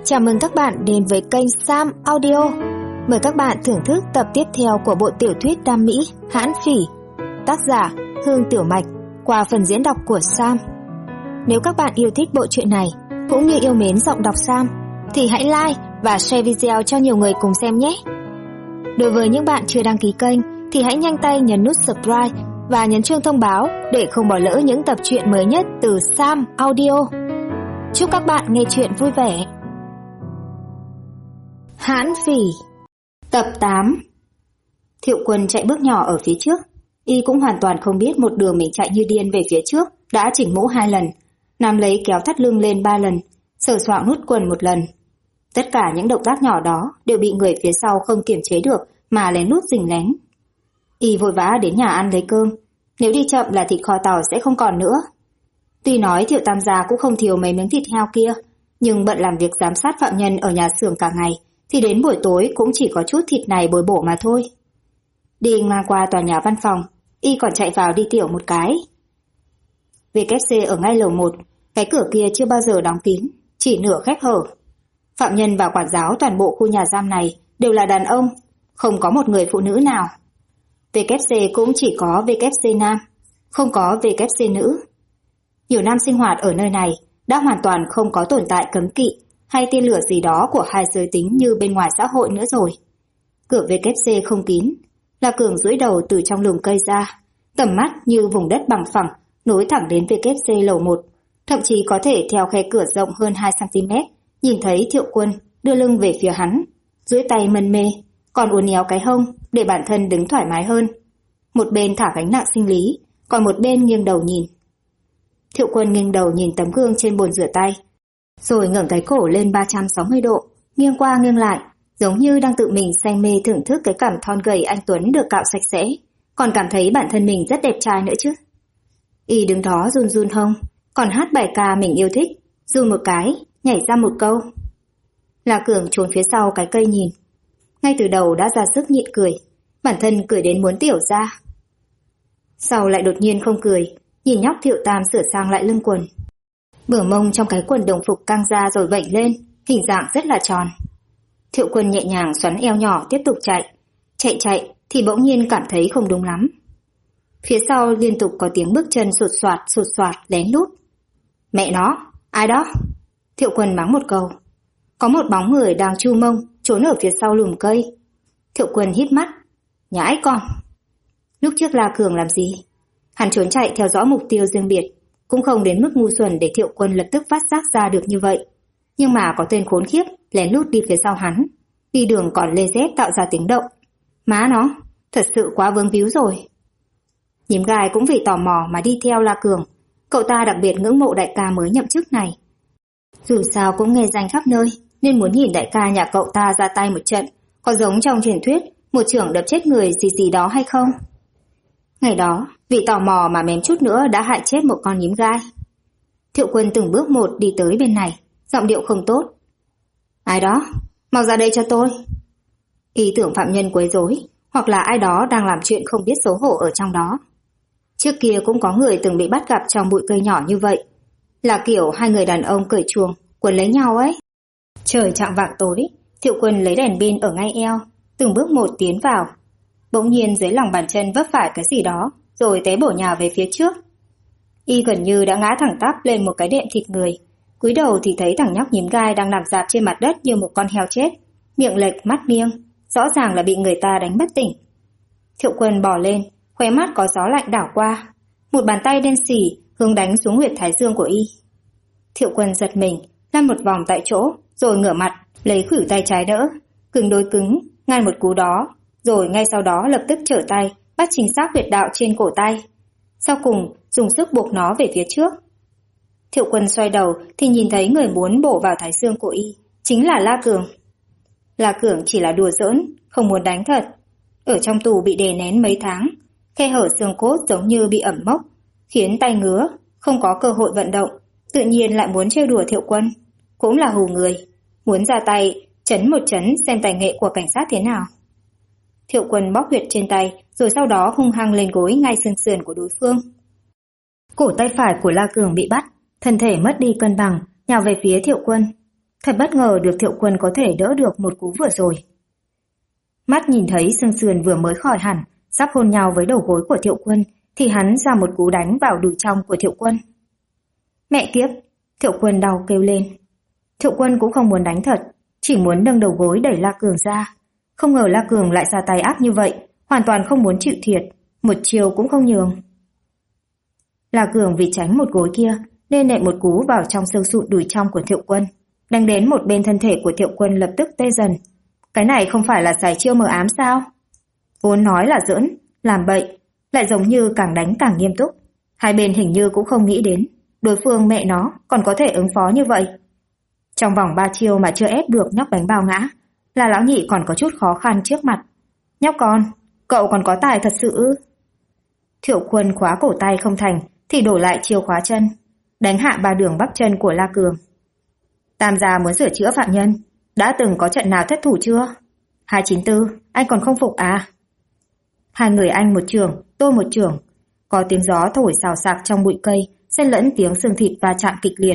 Chào mừng các bạn đến với kênh Sam Audio. Mời các bạn thưởng thức tập tiếp theo của bộ tiểu thuyết Đam Mỹ Hãn Phỉ, tác giả Hương Tiểu Mạch, qua phần diễn đọc của Sam. Nếu các bạn yêu thích bộ truyện này cũng như yêu mến giọng đọc Sam thì hãy like và share video cho nhiều người cùng xem nhé. Đối với những bạn chưa đăng ký kênh thì hãy nhanh tay nhấn nút subscribe và nhấn chuông thông báo để không bỏ lỡ những tập truyện mới nhất từ Sam Audio. Chúc các bạn nghe truyện vui vẻ. Hãn Phỉ, tập 8. Thiệu Quân chạy bước nhỏ ở phía trước, y cũng hoàn toàn không biết một đường mình chạy như điên về phía trước đã chỉnh mũ 2 lần, nắm lấy kéo thắt lưng lên 3 lần, sờ soạng nút quần 1 lần. Tất cả những động tác nhỏ đó đều bị người phía sau không kiềm chế được mà lén lút rình lén. Y vội vã đến nhà ăn lấy cơm, nếu đi chậm là thịt kho tàu sẽ không còn nữa. Tuy nói Thiệu Tam gia cũng không thiếu mấy miếng thịt heo kia, nhưng bận làm việc giám sát phạm nhân ở nhà xưởng cả ngày thì đến buổi tối cũng chỉ có chút thịt này bồi bổ mà thôi. Đi ngang qua tòa nhà văn phòng, y còn chạy vào đi tiểu một cái. VKC ở ngay lầu 1, cái cửa kia chưa bao giờ đóng kín, chỉ nửa khép hở. Phạm nhân và quản giáo toàn bộ khu nhà giam này đều là đàn ông, không có một người phụ nữ nào. VKC cũng chỉ có VKC nam, không có VKC nữ. Nhiều năm sinh hoạt ở nơi này đã hoàn toàn không có tồn tại cấm kỵ hay tiên lửa gì đó của hai giới tính như bên ngoài xã hội nữa rồi. Cửa VKC không kín, La Cường duỗi đầu từ trong lùm cây ra, tầm mắt như vùng đất bằng phẳng nối thẳng đến VKC lầu 1, thậm chí có thể theo khe cửa rộng hơn 2 cm nhìn thấy Thiệu Quân đưa lưng về phía hắn, duỗi tay mân mê, còn uốn éo cái hông để bản thân đứng thoải mái hơn. Một bên thả gánh nặng sinh lý, còn một bên nghiêng đầu nhìn. Thiệu Quân nghiêng đầu nhìn tấm gương trên bồn rửa tay, rồi ngẩng cái cổ lên 360 độ, nghiêng qua nghiêng lại, giống như đang tự mình say mê thưởng thức cái cằm thon gầy anh tuấn được cạo sạch sẽ, còn cảm thấy bản thân mình rất đẹp trai nữa chứ. Y đứng đó run run hông, còn hát bài ca mình yêu thích, run một cái, nhảy ra một câu. La Cường trốn phía sau cái cây nhìn, ngay từ đầu đã ra sức nhịn cười, bản thân cười đến muốn tiểu ra. Sau lại đột nhiên không cười, nhìn nhóc Thiệu Tam sửa sang lại lưng quần. Bờ mông trong cái quần đồng phục căng ra rồi vểnh lên, hình dạng rất là tròn. Thiệu Quân nhẹ nhàng xoắn eo nhỏ tiếp tục chạy. Chạy thì bỗng nhiên cảm thấy không đúng lắm. Phía sau liên tục có tiếng bước chân sột soạt lén lút. Mẹ nó, ai đó? Thiệu Quân mắng một câu. Có một bóng người đang chu mông trốn ở phía sau lùm cây. Thiệu Quân hít mắt. Nhãi con. Lúc trước La Cường làm gì? Hắn trốn chạy theo dõi mục tiêu riêng biệt, cũng không đến mức ngu xuẩn để Thiệu Quân lập tức phát giác ra được như vậy. Nhưng mà có tên khốn khiếp lén lút đi phía sau hắn, đi đường còn lê dép tạo ra tiếng động. Má nó, thật sự quá vướng víu rồi. Nhím gai cũng vì tò mò mà đi theo La Cường. Cậu ta đặc biệt ngưỡng mộ đại ca mới nhậm chức này. Dù sao cũng nghe danh khắp nơi, nên muốn nhìn đại ca nhà cậu ta ra tay một trận, có giống trong truyền thuyết một chưởng đập chết người gì gì đó hay không. Ngày đó, vì tò mò mà mém chút nữa đã hại chết một con nhím gai. Thiệu Quân từng bước một đi tới bên này, giọng điệu không tốt. Ai đó, mau ra đây cho tôi. Ý tưởng phạm nhân quấy rối, hoặc là ai đó đang làm chuyện không biết xấu hổ ở trong đó. Trước kia cũng có người từng bị bắt gặp trong bụi cây nhỏ như vậy, là kiểu hai người đàn ông cởi chuồng quấn lấy nhau ấy. Trời chạng vạng tối, Thiệu Quân lấy đèn pin ở ngay eo, từng bước một tiến vào. Bỗng nhiên dưới lòng bàn chân vấp phải cái gì đó, rồi té bổ nhào về phía trước. Y gần như đã ngã thẳng tắp lên một cái đệm thịt người. Cúi đầu thì thấy thằng nhóc nhím gai đang nằm rạp trên mặt đất như một con heo chết, miệng lệch mắt nghiêng, rõ ràng là bị người ta đánh bất tỉnh. Thiệu Quân bò lên, khóe mắt có gió lạnh đảo qua, một bàn tay đen sì hướng đánh xuống huyệt thái dương của y. Thiệu Quân giật mình, lăn một vòng tại chỗ, rồi ngửa mặt lấy khuỷu tay trái đỡ, cứng đối cứng ngăn một cú đó, rồi ngay sau đó lập tức trở tay bắt chính xác huyệt đạo trên cổ tay, sau cùng dùng sức buộc nó về phía trước. Thiệu Quân xoay đầu thì nhìn thấy người muốn bổ vào thái dương của y chính là La Cường. La Cường chỉ là đùa giỡn, không muốn đánh thật. Ở trong tù bị đè nén mấy tháng, khe hở xương cốt giống như bị ẩm mốc, khiến tay ngứa, không có cơ hội vận động, tự nhiên lại muốn trêu đùa Thiệu Quân. Cũng là hù người, muốn ra tay chấn một chấn xem tài nghệ của cảnh sát thế nào. Thiệu Quân bóp huyệt trên tay, rồi sau đó hung hăng lên gối ngay sườn sườn của đối phương. Cổ tay phải của La Cường bị bắt, thân thể mất đi cân bằng, nhào về phía Thiệu Quân. Thật bất ngờ được Thiệu Quân có thể đỡ được một cú vừa rồi. Mắt nhìn thấy xương sườn vừa mới khỏi hẳn, sắp hôn nhau với đầu gối của Thiệu Quân, thì hắn ra một cú đánh vào đùi trong của Thiệu Quân. Mẹ kiếp! Thiệu Quân đau kêu lên. Thiệu Quân cũng không muốn đánh thật, chỉ muốn nâng đầu gối đẩy La Cường ra. Không ngờ La Cường lại ra tay ác như vậy, hoàn toàn không muốn chịu thiệt, một chiều cũng không nhường. La Cường vì tránh một gối kia nên nện một cú vào trong xương sụn đùi trong của Thiệu Quân, đánh đến một bên thân thể của Thiệu Quân lập tức tê dần. Cái này không phải là xài chiêu mờ ám sao? Vốn nói là giỡn, làm bậy, lại giống như càng đánh càng nghiêm túc. Hai bên hình như cũng không nghĩ đến đối phương mẹ nó còn có thể ứng phó như vậy. Trong vòng 3 chiêu mà chưa ép được nhóc bánh bao ngã, là lão nhị còn có chút khó khăn trước mặt. Nhóc con, cậu còn có tài thật sự ư? Thiệu Quân khóa cổ tay không thành thì đổi lại chiêu khóa chân, đánh hạ 3 đường bắp chân của La Cường. Tam gia muốn sửa chữa phạm nhân, đã từng có trận nào thất thủ chưa? 294, anh còn không phục à? Hai người anh một chưởng, tôi một chưởng. Có tiếng gió thổi xào xạc trong bụi cây, xen lẫn tiếng xương thịt va chạm kịch liệt.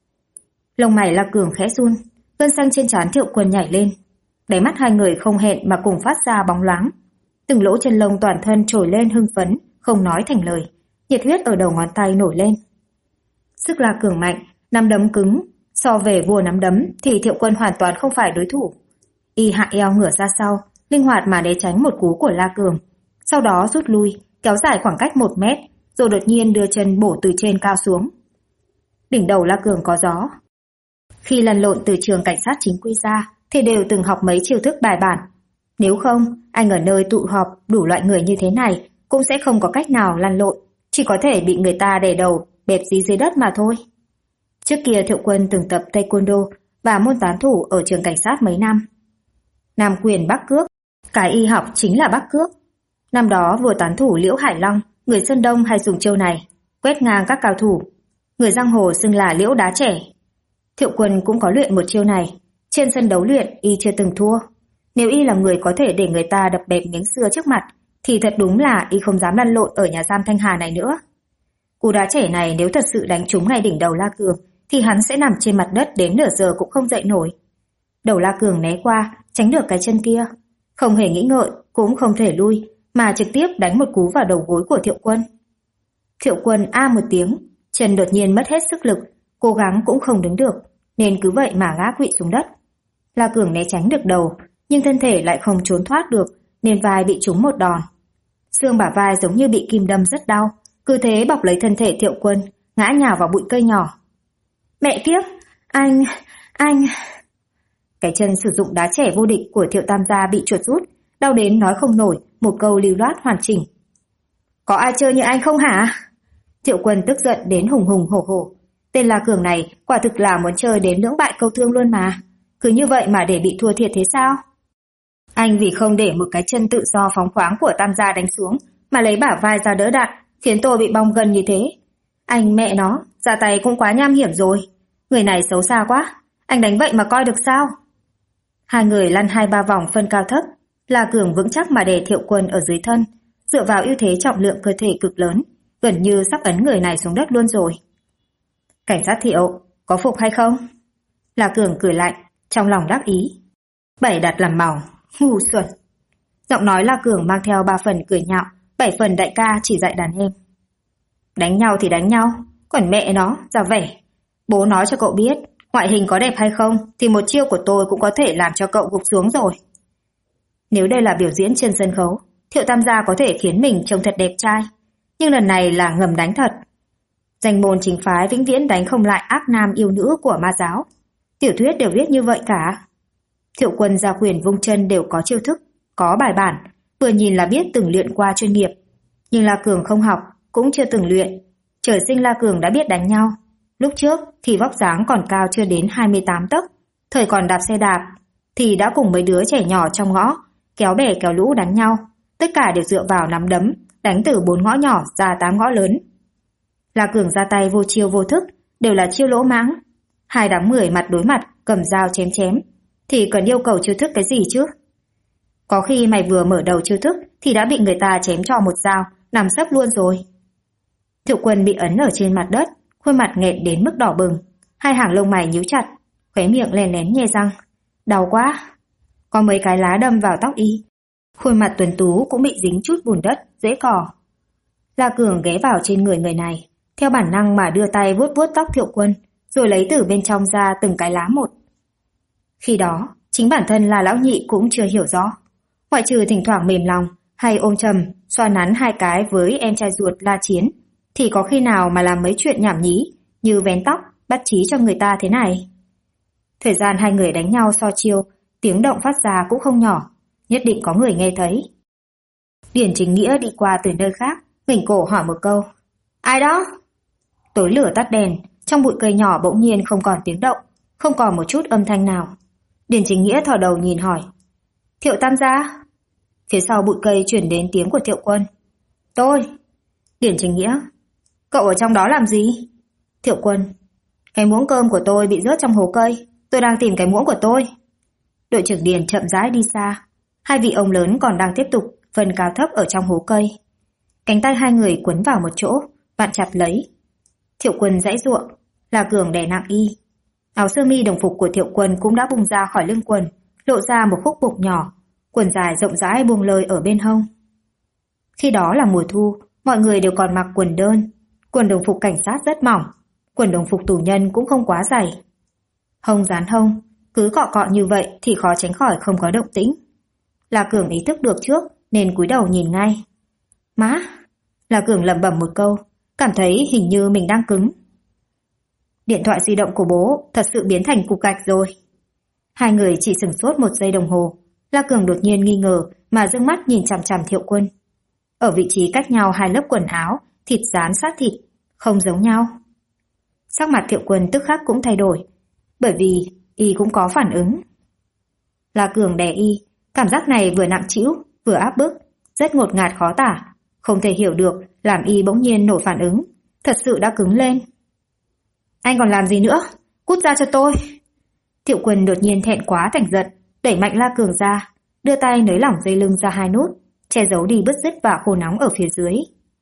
Lông mày La Cường khẽ run, gân xanh trên trán Thiệu Quân nhảy lên. Đáy mắt hai người không hẹn mà cùng phát ra bóng loáng. Từng lỗ chân lông toàn thân trồi lên hưng phấn, không nói thành lời. Nhiệt huyết ở đầu ngón tay nổi lên. Sức La Cường mạnh, nắm đấm cứng. So về vua nắm đấm thì Thiệu Quân hoàn toàn không phải đối thủ. Y hạ eo ngửa ra sau, linh hoạt mà né tránh một cú của La Cường. Sau đó rút lui, kéo dài khoảng cách 1 mét, rồi đột nhiên đưa chân bổ từ trên cao xuống. Đỉnh đầu La Cường có gió. Khi lăn lộn từ trường cảnh sát chính quy ra thì đều từng học mấy chiêu thức bài bản. Nếu không, anh ở nơi tụ họp đủ loại người như thế này cũng sẽ không có cách nào lăn lộn, chỉ có thể bị người ta đè đầu bẹp dí dưới đất mà thôi. Trước kia Thiệu Quân từng tập taekwondo và môn tán thủ ở trường cảnh sát mấy năm. Nam quyền Bắc cước, cái y học chính là Bắc cước. Năm đó vua tán thủ Liễu Hải Long, người Sơn Đông hay dùng chiêu này, quét ngang các cao thủ. Người giang hồ xưng là Liễu đá trẻ. Thiệu Quân cũng có luyện một chiêu này. Trên sân đấu luyện y chưa từng thua. Nếu y là người có thể để người ta đập bẹp miếng xưa trước mặt thì thật đúng là y không dám lăn lộn ở nhà giam Thanh Hà này nữa. Cú đá trẻ này nếu thật sự đánh trúng ngay đỉnh đầu La Cường thì hắn sẽ nằm trên mặt đất đến nửa giờ cũng không dậy nổi. Đầu La Cường né qua, tránh được cái chân kia. Không hề nghĩ ngợi, cũng không thể lui, mà trực tiếp đánh một cú vào đầu gối của Thiệu Quân. Thiệu Quân a một tiếng, chân đột nhiên mất hết sức lực, cố gắng cũng không đứng được, nên cứ vậy mà ngã quỵ xuống đất. La Cường né tránh được đầu, nhưng thân thể lại không trốn thoát được, nên vai bị trúng một đòn. Xương bả vai giống như bị kim đâm rất đau, cứ thế bọc lấy thân thể Thiệu Quân, ngã nhào vào bụi cây nhỏ. Mẹ kiếp, anh... Cái chân sử dụng đá trẻ vô địch của Thiệu Tam gia bị chuột rút, đau đến nói không nổi một câu lưu loát hoàn chỉnh. Có ai chơi như anh không hả? Thiệu Quân tức giận đến hùng hùng hổ hổ. Tên La Cường này quả thực là muốn chơi đến lưỡng bại câu thương luôn mà. Cứ như vậy mà để bị thua thiệt thế sao? Anh vì không để một cái chân tự do phóng khoáng của Tam gia đánh xuống mà lấy bả vai ra đỡ đạn, khiến tôi bị bong gân như thế. Anh mẹ nó, ra tay cũng quá nham hiểm rồi. Người này xấu xa quá, anh đánh vậy mà coi được sao? Hai người lăn 2-3 vòng phân cao thấp, La Cường vững chắc mà đè Thiệu Quân ở dưới thân, dựa vào ưu thế trọng lượng cơ thể cực lớn, gần như sắp ấn người này xuống đất luôn rồi. Cảnh sát Thiệu, có phục hay không? La Cường cười lạnh, trong lòng đắc ý. Bảy đặt làm màu, ngu xuẩn. Giọng nói La Cường mang theo 3 phần cười nhạo, 7 phần đại ca chỉ dạy đàn em. Đánh nhau thì đánh nhau, còn mẹ nó, ra vẻ. Bố nói cho cậu biết, ngoại hình có đẹp hay không thì một chiêu của tôi cũng có thể làm cho cậu gục xuống rồi. Nếu đây là biểu diễn trên sân khấu, Thiệu Tam gia có thể khiến mình trông thật đẹp trai, nhưng lần này là ngầm đánh thật. Danh môn chính phái vĩnh viễn đánh không lại ác nam yêu nữ của ma giáo. Tiểu thuyết đều viết như vậy cả. Thiệu Quân ra quyền vung chân đều có chiêu thức, có bài bản, vừa nhìn là biết từng luyện qua chuyên nghiệp. Nhưng La Cường không học, cũng chưa từng luyện. Trời sinh La Cường đã biết đánh nhau. Lúc trước thì vóc dáng còn cao chưa đến 28 tấc, thời còn đạp xe đạp thì đã cùng mấy đứa trẻ nhỏ trong ngõ kéo bè kéo lũ đánh nhau, tất cả đều dựa vào nắm đấm, đánh từ 4 ngõ nhỏ ra 8 ngõ lớn. La Cường ra tay vô chiêu vô thức, đều là chiêu lỗ mãng. 2 đám 10 mặt đối mặt, cầm dao chém chém, thì cần yêu cầu chiêu thức cái gì chứ? Có khi mày vừa mở đầu chiêu thức thì đã bị người ta chém cho một dao, nằm sấp luôn rồi. Thiệu Quân bị ấn ở trên mặt đất, khuôn mặt nghẹn đến mức đỏ bừng, 2 hàng lông mày nhíu chặt, khóe miệng lén lén nhe răng. Đau quá. Có mấy cái lá đâm vào tóc y. Khuôn mặt tuấn tú cũng bị dính chút bùn đất, rễ cỏ. La Cường ghé vào trên người người này, theo bản năng mà đưa tay vuốt vuốt tóc Thiệu Quân, rồi lấy từ bên trong ra từng cái lá một. Khi đó, chính bản thân La Lão Nhị cũng chưa hiểu rõ. Ngoại trừ thỉnh thoảng mềm lòng hay ôm chầm, xoa nắn hai cái với em trai ruột La Chiến, thì có khi nào mà làm mấy chuyện nhảm nhí như vén tóc, bắt chí cho người ta thế này. Thời gian hai người đánh nhau so chiêu, tiếng động phát ra cũng không nhỏ, nhất định có người nghe thấy. Điển Chính Nghĩa đi qua từ nơi khác, ngẩng cổ hỏi một câu. Ai đó? Tối lửa tắt đèn, trong bụi cây nhỏ bỗng nhiên không còn tiếng động, không còn một chút âm thanh nào. Điển Chính Nghĩa thò đầu nhìn hỏi. Thiệu Tam gia? Phía sau bụi cây chuyển đến tiếng của Thiệu Quân. Tôi. Điển Chính Nghĩa. Cậu ở trong đó làm gì? Thiệu Quân. Cái muỗng cơm của tôi bị rớt trong hố cây, tôi đang tìm cái muỗng của tôi. Đội trưởng Điền chậm rãi đi xa. Hai vị ông lớn còn đang tiếp tục phân cao thấp ở trong hố cây. Cánh tay hai người quấn vào một chỗ, vặn chặt lấy. Thiệu Quân giãy giụa, La Cường đè nặng y. Áo sơ mi đồng phục của Thiệu Quân cũng đã bung ra khỏi lưng quần, lộ ra một khúc bụng nhỏ, quần dài rộng rãi buông lơi ở bên hông. Khi đó là mùa thu, mọi người đều còn mặc quần đơn, quần đồng phục cảnh sát rất mỏng, quần đồng phục tù nhân cũng không quá dày. Hông dán hông, cứ cọ cọ như vậy thì khó tránh khỏi không có động tĩnh. La Cường ý thức được trước nên cúi đầu nhìn ngay. Má! La Cường lẩm bẩm một câu, cảm thấy hình như mình đang cứng. Điện thoại di động của bố thật sự biến thành cục gạch rồi. Hai người chỉ sửng sốt một giây đồng hồ. La Cường đột nhiên nghi ngờ mà dương mắt nhìn chằm chằm Thiệu Quân. Ở vị trí cách nhau hai lớp quần áo, thịt dán sát thịt, không giống nhau. Sắc mặt Thiệu Quân tức khắc cũng thay đổi, bởi vì y cũng có phản ứng. La Cường đè y, cảm giác này vừa nặng trĩu, vừa áp bức, rất ngột ngạt khó tả, không thể hiểu được làm y bỗng nhiên nổi phản ứng, thật sự đã cứng lên. Anh còn làm gì nữa? Cút ra cho tôi! Thiệu Quân đột nhiên thẹn quá thành giận, đẩy mạnh La Cường ra, đưa tay nới lỏng dây lưng ra hai nút, che giấu đi bứt rứt và khô nóng ở phía dưới.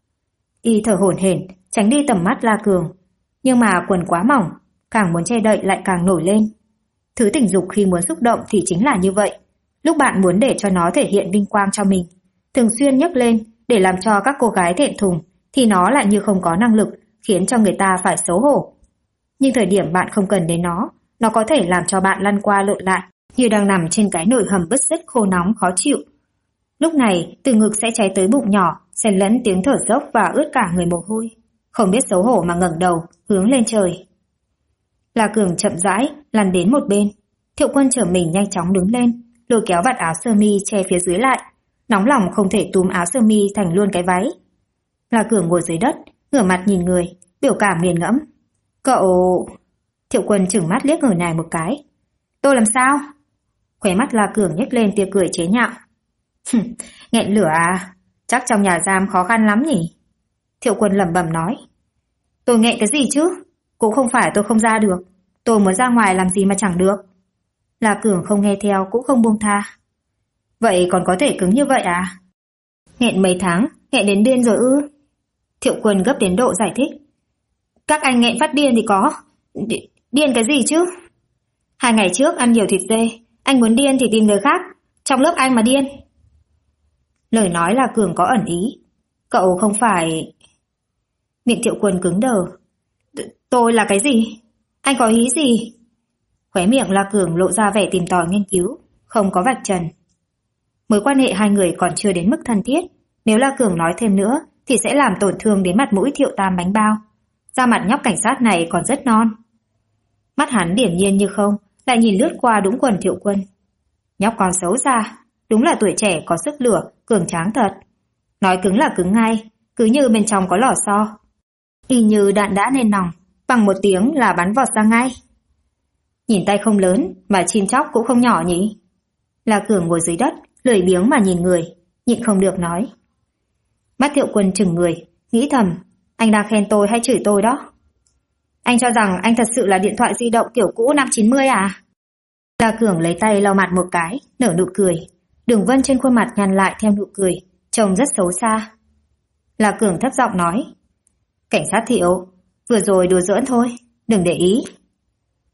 Y thở hổn hển, tránh đi tầm mắt La Cường, nhưng mà quần quá mỏng, càng muốn che đậy lại càng nổi lên. Thứ tình dục khi muốn xúc động thì chính là như vậy. Lúc bạn muốn để cho nó thể hiện vinh quang cho mình, thường xuyên nhấc lên để làm cho các cô gái thẹn thùng, thì nó lại như không có năng lực, khiến cho người ta phải xấu hổ. Nhưng thời điểm bạn không cần đến nó có thể làm cho bạn lăn qua lộn lại, như đang nằm trên cái nồi hầm bứt rứt khô nóng khó chịu. Lúc này, từ ngực sẽ cháy tới bụng nhỏ, xen lẫn tiếng thở dốc và ướt cả người mồ hôi. Không biết xấu hổ mà ngẩng đầu, hướng lên trời. La Cường chậm rãi, lăn đến một bên. Thiệu Quân trở mình nhanh chóng đứng lên, lôi kéo vạt áo sơ mi che phía dưới lại. Nóng lòng không thể túm áo sơ mi thành luôn cái váy. La Cường ngồi dưới đất, ngửa mặt nhìn người, biểu cảm nghiền ngẫm. Cậu... Thiệu Quân chừng mắt liếc người này một cái. Tôi làm sao? Khóe mắt La Cường nhếch lên tia cười chế nhạo. Nghẹn lửa à? Chắc trong nhà giam khó khăn lắm nhỉ? Thiệu Quân lẩm bẩm nói. Tôi nghẹn cái gì chứ? Cũng không phải tôi không ra được. Tôi muốn ra ngoài làm gì mà chẳng được. La Cường không nghe theo cũng không buông tha. Vậy còn có thể cứng như vậy à? Nghẹn mấy tháng, nghẹn đến điên rồi ư? Thiệu Quân gấp đến độ giải thích. Các anh nghẹn phát điên thì có. Điên cái gì chứ? 2 ngày trước ăn nhiều thịt dê, anh muốn điên thì tìm người khác. Trong lớp anh mà điên. Lời nói La Cường có ẩn ý. Cậu không phải... Miệng Thiệu Quân cứng đờ. Tôi là cái gì? Anh có ý gì? Khóe miệng La Cường lộ ra vẻ tìm tòi nghiên cứu, không có vạch trần. Mối quan hệ hai người còn chưa đến mức thân thiết. Nếu La Cường nói thêm nữa thì sẽ làm tổn thương đến mặt mũi Thiệu Tam bánh bao. Da mặt nhóc cảnh sát này còn rất non. Mắt hắn điềm nhiên như không, lại nhìn lướt qua đúng quần Thiệu Quân. Nhóc còn xấu xa, đúng là tuổi trẻ có sức lửa, cường tráng thật. Nói cứng là cứng ngay, cứ như bên trong có lò xo. Y như đạn đã lên nòng, bằng một tiếng là bắn vọt ra ngay. Nhìn tay không lớn, mà chim chóc cũng không nhỏ nhỉ? La Cường ngồi dưới đất, lười biếng mà nhìn người, nhịn không được nói. Mắt Thiệu Quân chừng người, nghĩ thầm, anh đang khen tôi hay chửi tôi đó? Anh cho rằng anh thật sự là điện thoại di động kiểu cũ năm 90 à? La Cường lấy tay lau mặt một cái, nở nụ cười. Đường vân trên khuôn mặt nhăn lại theo nụ cười, trông rất xấu xa. La Cường thấp giọng nói. Cảnh sát Thiệu, vừa rồi đùa giỡn thôi, đừng để ý.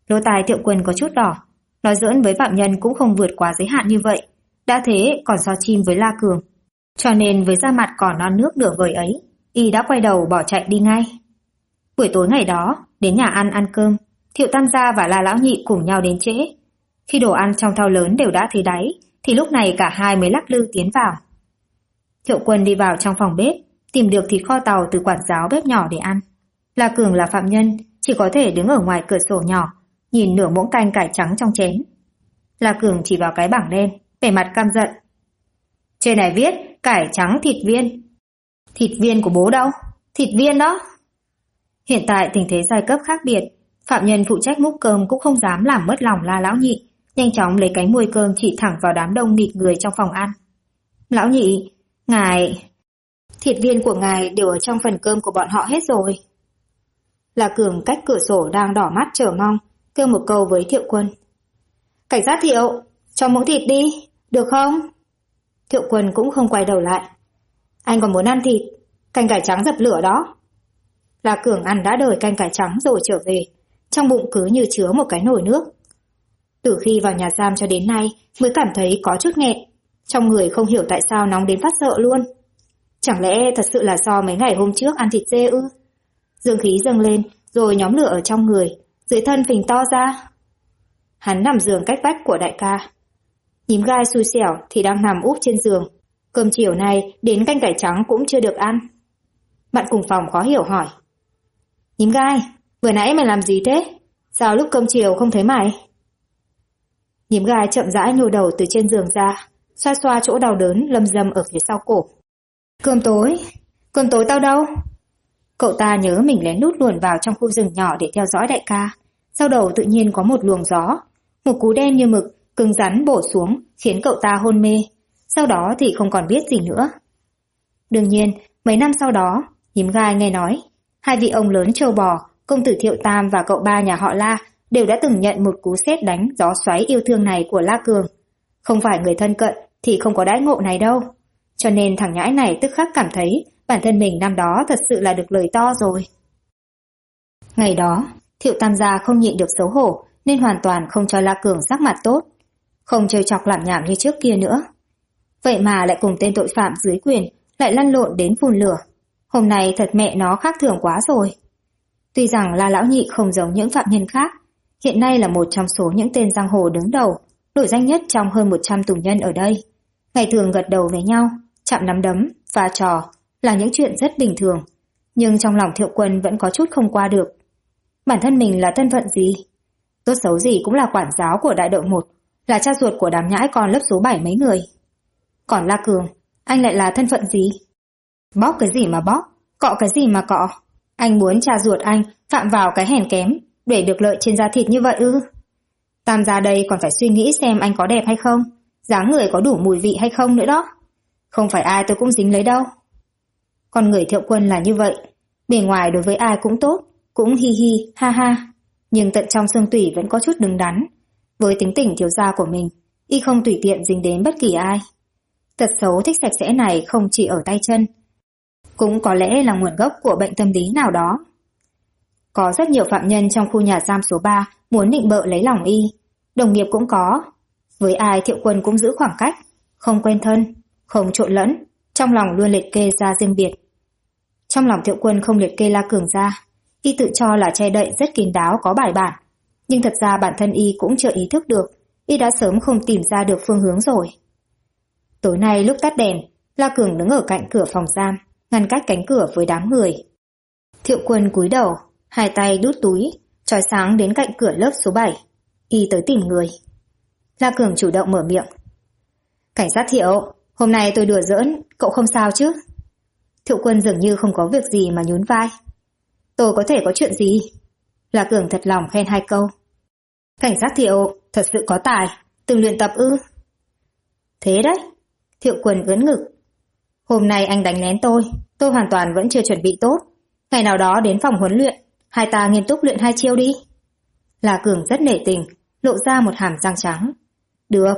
Lỗ tai Thiệu Quân có chút đỏ. Nói giỡn với phạm nhân cũng không vượt quá giới hạn như vậy. Đã thế còn so chim với La Cường. Cho nên với da mặt còn non nước nửa vời ấy, y đã quay đầu bỏ chạy đi ngay. Buổi tối ngày đó, đến nhà ăn ăn cơm, Thiệu Tam gia và La Lão Nhị cùng nhau đến trễ. Khi đồ ăn trong thau lớn đều đã thấy đáy, thì lúc này cả hai mới lắc lư tiến vào. Thiệu Quân đi vào trong phòng bếp, tìm được thịt kho tàu từ quản giáo bếp nhỏ để ăn. La Cường là phạm nhân, chỉ có thể đứng ở ngoài cửa sổ nhỏ, nhìn nửa muỗng canh cải trắng trong chén. La Cường chỉ vào cái bảng đen, vẻ mặt căm giận. Trên này viết cải trắng thịt viên. Thịt viên của bố đâu? Thịt viên đó. Hiện tại tình thế giai cấp khác biệt, phạm nhân phụ trách múc cơm cũng không dám làm mất lòng La Lão Nhị, nhanh chóng lấy cái muôi cơm chỉ thẳng vào đám đông nghịt người trong phòng ăn. Lão Nhị, ngài... Thịt viên của ngài đều ở trong phần cơm của bọn họ hết rồi. La Cường cách cửa sổ đang đỏ mắt chờ mong, kêu một câu với Thiệu Quân. Cảnh sát Thiệu, cho muỗng thịt đi, được không? Thiệu Quân cũng không quay đầu lại. Anh còn muốn ăn thịt, canh cải trắng dập lửa đó. La Cường ăn đã đời canh cải trắng rồi trở về, trong bụng cứ như chứa một cái nồi nước. Từ khi vào nhà giam cho đến nay mới cảm thấy có chút nghẹn, trong người không hiểu tại sao nóng đến phát sợ luôn. Chẳng lẽ thật sự là do mấy ngày hôm trước ăn thịt dê ư? Dương khí dâng lên, rồi nhóm lửa ở trong người, dưới thân phình to ra. Hắn nằm giường cách vách của đại ca. Nhím gai xui xẻo thì đang nằm úp trên giường. Cơm chiều nay đến canh cải trắng cũng chưa được ăn. Bạn cùng phòng khó hiểu hỏi. Nhím gai, vừa nãy mày làm gì thế? Sao lúc cơm chiều không thấy mày? Nhím gai chậm rãi nhô đầu từ trên giường ra, xoa xoa chỗ đau đớn lâm dâm ở phía sau cổ. Cơm tối tao đâu? Cậu ta nhớ mình lén lút luồn vào trong khu rừng nhỏ để theo dõi đại ca. Sau đầu tự nhiên có một luồng gió, một cú đen như mực, cứng rắn bổ xuống, khiến cậu ta hôn mê. Sau đó thì không còn biết gì nữa. Đương nhiên, mấy năm sau đó, Nhím gai nghe nói, hai vị ông lớn trâu bò, công tử Thiệu Tam và cậu ba nhà họ La đều đã từng nhận một cú sét đánh gió xoáy yêu thương này của La Cường. Không phải người thân cận thì không có đãi ngộ này đâu. Cho nên thằng nhãi này tức khắc cảm thấy bản thân mình năm đó thật sự là được lời to rồi. Ngày đó, Thiệu Tam gia không nhịn được xấu hổ nên hoàn toàn không cho La Cường sắc mặt tốt, không trêu chọc làm nhảm như trước kia nữa. Vậy mà lại cùng tên tội phạm dưới quyền lại lăn lộn đến phun lửa. Hôm nay thật mẹ nó khác thường quá rồi. Tuy rằng La Lão Nhị không giống những phạm nhân khác, hiện nay là một trong số những tên giang hồ đứng đầu, nổi danh nhất trong hơn 100 tù nhân ở đây. Ngày thường gật đầu với nhau, chạm nắm đấm, pha trò là những chuyện rất bình thường. Nhưng trong lòng Thiệu Quân vẫn có chút không qua được. Bản thân mình là thân phận gì? Tốt xấu gì cũng là quản giáo của đại đội 1, là cha ruột của đám nhãi con lớp số 7 mấy người. Còn La Cường, anh lại là thân phận gì? Bóp cái gì mà bóp, cọ cái gì mà cọ. Anh muốn cha ruột anh phạm vào cái hèn kém để được lợi trên da thịt như vậy ư? Tam gia đây còn phải suy nghĩ xem anh có đẹp hay không, dáng người có đủ mùi vị hay không nữa đó. Không phải ai tôi cũng dính lấy đâu. Con người Thiệu Quân là như vậy, bề ngoài đối với ai cũng tốt, cũng hi hi, ha ha. Nhưng tận trong xương tủy vẫn có chút đứng đắn. Với tính tình thiếu gia của mình, y không tùy tiện dính đến bất kỳ ai. Tật xấu thích sạch sẽ này không chỉ ở tay chân, cũng có lẽ là nguồn gốc của bệnh tâm lý nào đó. Có rất nhiều phạm nhân trong khu nhà giam số 3 muốn nịnh bợ lấy lòng y, đồng nghiệp cũng có. Với ai Thiệu Quân cũng giữ khoảng cách, không quen thân, không trộn lẫn, trong lòng luôn liệt kê ra riêng biệt. Trong lòng Thiệu Quân không liệt kê La Cường ra, y tự cho là che đậy rất kín đáo có bài bản, nhưng thật ra bản thân y cũng chưa ý thức được, y đã sớm không tìm ra được phương hướng rồi. Tối nay lúc tắt đèn, La Cường đứng ở cạnh cửa phòng giam, ngăn cách cánh cửa với đám người. Thiệu Quân cúi đầu, hai tay đút túi, chói sáng đến cạnh cửa lớp số 7. Y tới tìm người. La Cường chủ động mở miệng. Cảnh sát Thiệu, hôm nay tôi đùa giỡn, cậu không sao chứ? Thiệu Quân dường như không có việc gì mà nhún vai. Tôi có thể có chuyện gì? La Cường thật lòng khen hai câu. Cảnh sát Thiệu thật sự có tài, từng luyện tập ư? Thế đấy. Thiệu Quân ưỡn ngực. Hôm nay anh đánh lén tôi hoàn toàn vẫn chưa chuẩn bị tốt. Ngày nào đó đến phòng huấn luyện, hai ta nghiêm túc luyện 2 chiêu đi. La Cường rất nể tình, lộ ra một hàm răng trắng. Được.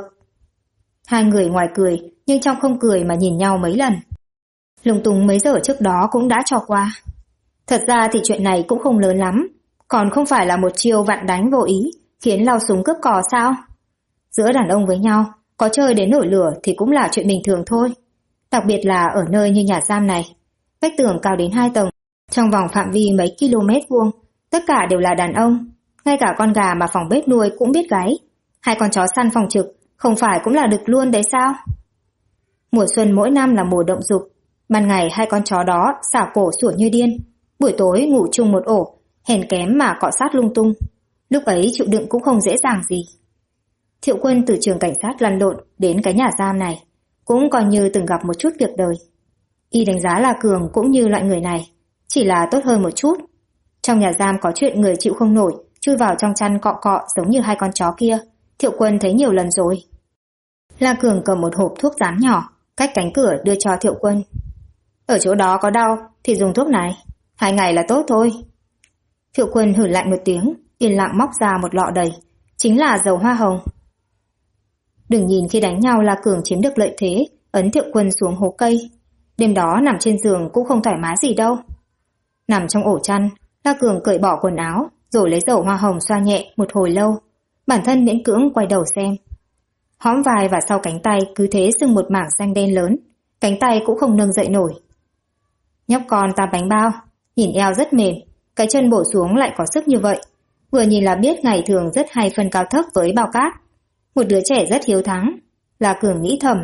Hai người ngoài cười, nhưng trong không cười mà nhìn nhau mấy lần. Lung tung mấy giờ trước đó cũng đã cho qua. Thật ra thì chuyện này cũng không lớn lắm, còn không phải là một chiêu vặn đánh vô ý, khiến lao súng cướp cò sao? Giữa đàn ông với nhau, có chơi đến nổi lửa thì cũng là chuyện bình thường thôi. Đặc biệt là ở nơi như nhà giam này. Vách tường cao đến 2 tầng, trong vòng phạm vi mấy km vuông, tất cả đều là đàn ông. Ngay cả con gà mà phòng bếp nuôi cũng biết gáy. 2 con chó săn phòng trực, không phải cũng là đực luôn đấy sao? Mùa xuân mỗi năm là mùa động dục. Ban ngày 2 con chó đó xảo cổ sủa như điên. Buổi tối ngủ chung một ổ, hèn kém mà cọ sát lung tung. Lúc ấy chịu đựng cũng không dễ dàng gì. Thiệu Quân từ trường cảnh sát lăn lộn đến cái nhà giam này, cũng coi như từng gặp một chút việc đời. Y đánh giá là Cường cũng như loại người này, chỉ là tốt hơn một chút. Trong nhà giam có chuyện người chịu không nổi, chui vào trong chăn cọ cọ giống như 2 con chó kia, Thiệu Quân thấy nhiều lần rồi. La Cường cầm một hộp thuốc rán nhỏ, cách cánh cửa đưa cho Thiệu Quân. Ở chỗ đó có đau thì dùng thuốc này, 2 ngày là tốt thôi. Thiệu Quân hử lạnh một tiếng, yên lặng móc ra một lọ đầy, chính là dầu hoa hồng. Đừng nhìn khi đánh nhau La Cường chiếm được lợi thế, ấn Thiệu Quân xuống hố cây. Đêm đó nằm trên giường cũng không thoải mái gì đâu. Nằm trong ổ chăn, La Cường cởi bỏ quần áo, rồi lấy dầu hoa hồng xoa nhẹ một hồi lâu. Bản thân miễn cưỡng quay đầu xem. Hõm vai và sau cánh tay cứ thế sưng một mảng xanh đen lớn, cánh tay cũng không nâng dậy nổi. Nhóc con ta bánh bao, nhìn eo rất mềm, cái chân bổ xuống lại có sức như vậy. Vừa nhìn là biết ngày thường rất hay phân cao thấp với bao cát. Một đứa trẻ rất hiếu thắng, La Cường nghĩ thầm.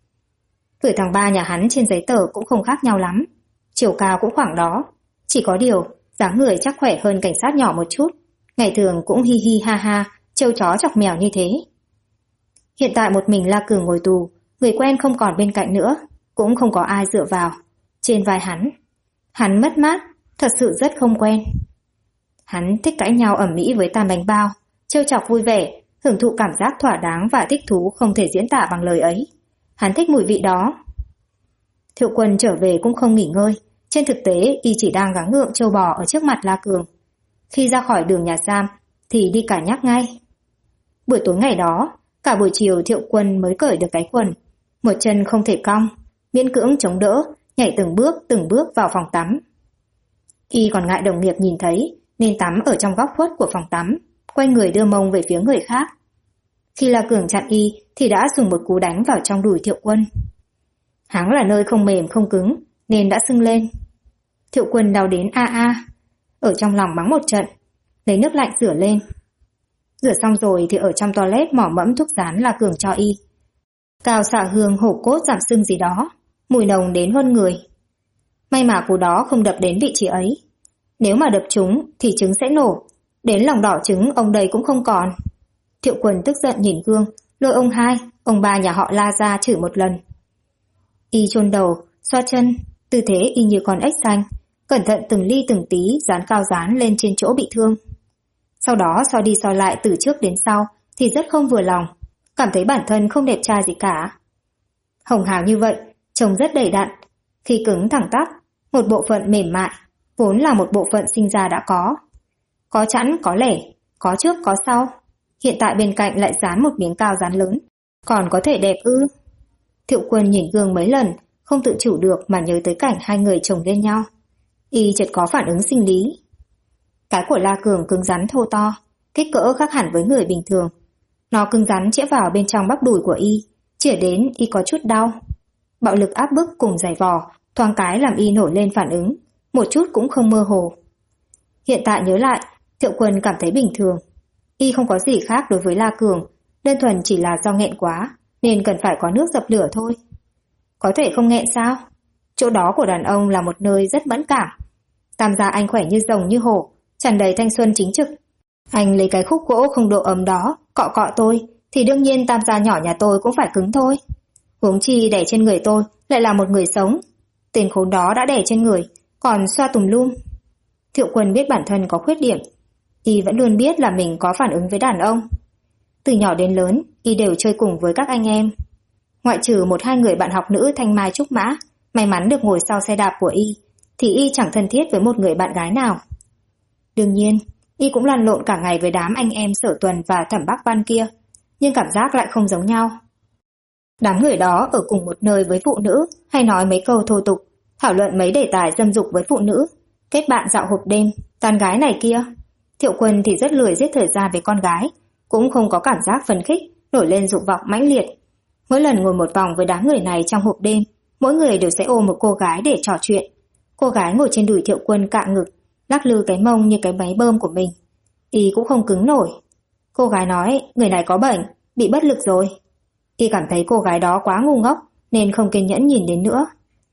Tuổi thằng ba nhà hắn trên giấy tờ cũng không khác nhau lắm, chiều cao cũng khoảng đó. Chỉ có điều, dáng người chắc khỏe hơn cảnh sát nhỏ một chút, ngày thường cũng hi hi ha ha, trêu chó chọc mèo như thế. Hiện tại một mình La Cường ngồi tù, người quen không còn bên cạnh nữa, cũng không có ai dựa vào. Trên vai hắn mất mát, thật sự rất không quen. Hắn thích cãi nhau ầm ĩ với Tam bánh bao, trêu chọc vui vẻ, hưởng thụ cảm giác thỏa đáng và thích thú không thể diễn tả bằng lời ấy. Hắn thích mùi vị đó. Thiệu Quân trở về cũng không nghỉ ngơi, trên thực tế y chỉ đang gắng gượng trâu bò ở trước mặt La Cường. Khi ra khỏi đường nhà giam thì đi cả nhắc ngay. Buổi tối ngày đó, cả buổi chiều Thiệu Quân mới cởi được cái quần, một chân không thể cong, miễn cưỡng chống đỡ, nhảy từng bước vào phòng tắm. Y còn ngại đồng nghiệp nhìn thấy nên tắm ở trong góc khuất của phòng tắm, quay người đưa mông về phía người khác. Khi La Cường chặn y thì đã dùng một cú đánh vào trong đùi Thiệu Quân. Háng là nơi không mềm không cứng nên đã sưng lên. Thiệu Quân đau đến ở trong lòng mắng một trận, lấy nước lạnh rửa lên. Rửa xong rồi thì ở trong toilet mỏ mẫm thuốc rán La Cường cho y. Cao xạ hương hổ cốt giảm sưng gì đó, mùi nồng đến hơn người. May mà cú đó không đập đến vị trí ấy. Nếu mà đập trúng thì trứng sẽ nổ, đến lòng đỏ trứng ông đây cũng không còn. Thiệu Quân tức giận nhìn gương, lôi ông hai, ông ba nhà họ La ra chửi một lần. Y chôn đầu, xoa chân, tư thế y như con ếch xanh, cẩn thận từng ly từng tí dán cao dán lên trên chỗ bị thương. Sau đó xoa đi xoa lại từ trước đến sau thì rất không vừa lòng, cảm thấy bản thân không đẹp trai gì cả. Hồng hào như vậy, trông rất đầy đặn, khi cứng thẳng tắp, một bộ phận mềm mại, vốn là một bộ phận sinh ra đã có. Có chẵn có lẻ, có trước có sau, hiện tại bên cạnh lại dán một miếng cao dán lớn, còn có thể đẹp ư? Thiệu Quân nhìn gương mấy lần, không tự chủ được mà nhớ tới cảnh hai người chồng lên nhau. Y chợt có phản ứng sinh lý. Cái của La Cường cứng rắn thô to, kích cỡ khác hẳn với người bình thường. Nó cứng rắn chĩa vào bên trong bắp đùi của y, chĩa đến y có chút đau. Bạo lực áp bức cùng giày vò, thoáng cái làm y nổi lên phản ứng, một chút cũng không mơ hồ. Hiện tại nhớ lại, Thiệu Quân cảm thấy bình thường. Y không có gì khác đối với La Cường, đơn thuần chỉ là do nghẹn quá, nên cần phải có nước dập lửa thôi. Có thể không nghẹn sao? Chỗ đó của đàn ông là một nơi rất mẫn cảm. Tam gia anh khỏe như rồng như hổ, tràn đầy thanh xuân chính trực. Anh lấy cái khúc gỗ không độ ấm đó, cọ cọ tôi, thì đương nhiên tam gia nhỏ nhà tôi cũng phải cứng thôi. Huống chi đẻ trên người tôi lại là một người sống. Tên khốn đó đã đẻ trên người, còn xoa tùm lum. Thiệu Quân biết bản thân có khuyết điểm. Y vẫn luôn biết là mình có phản ứng với đàn ông. Từ nhỏ đến lớn, Y đều chơi cùng với các anh em. Ngoại trừ một hai người bạn học nữ thanh mai trúc mã, may mắn được ngồi sau xe đạp của Y, thì Y chẳng thân thiết với một người bạn gái nào. Đương nhiên, Y cũng lăn lộn cả ngày với đám anh em Sở Tuần và Thẩm Bắc Văn kia, nhưng cảm giác lại không giống nhau. Đám người đó ở cùng một nơi với phụ nữ, hay nói mấy câu thô tục, thảo luận mấy đề tài dâm dục với phụ nữ, kết bạn dạo hộp đêm, tán gái này kia. Thiệu Quân thì rất lười giết thời gian với con gái, cũng không có cảm giác phấn khích, nổi lên dục vọng mãnh liệt. Mỗi lần ngồi một vòng với đám người này trong hộp đêm, mỗi người đều sẽ ôm một cô gái để trò chuyện. Cô gái ngồi trên đùi Thiệu Quân cạ ngực, lắc lư cái mông như cái máy bơm của mình. Y cũng không cứng nổi. Cô gái nói người này có bệnh, bị bất lực rồi. Y cảm thấy cô gái đó quá ngu ngốc nên không kiên nhẫn nhìn đến nữa.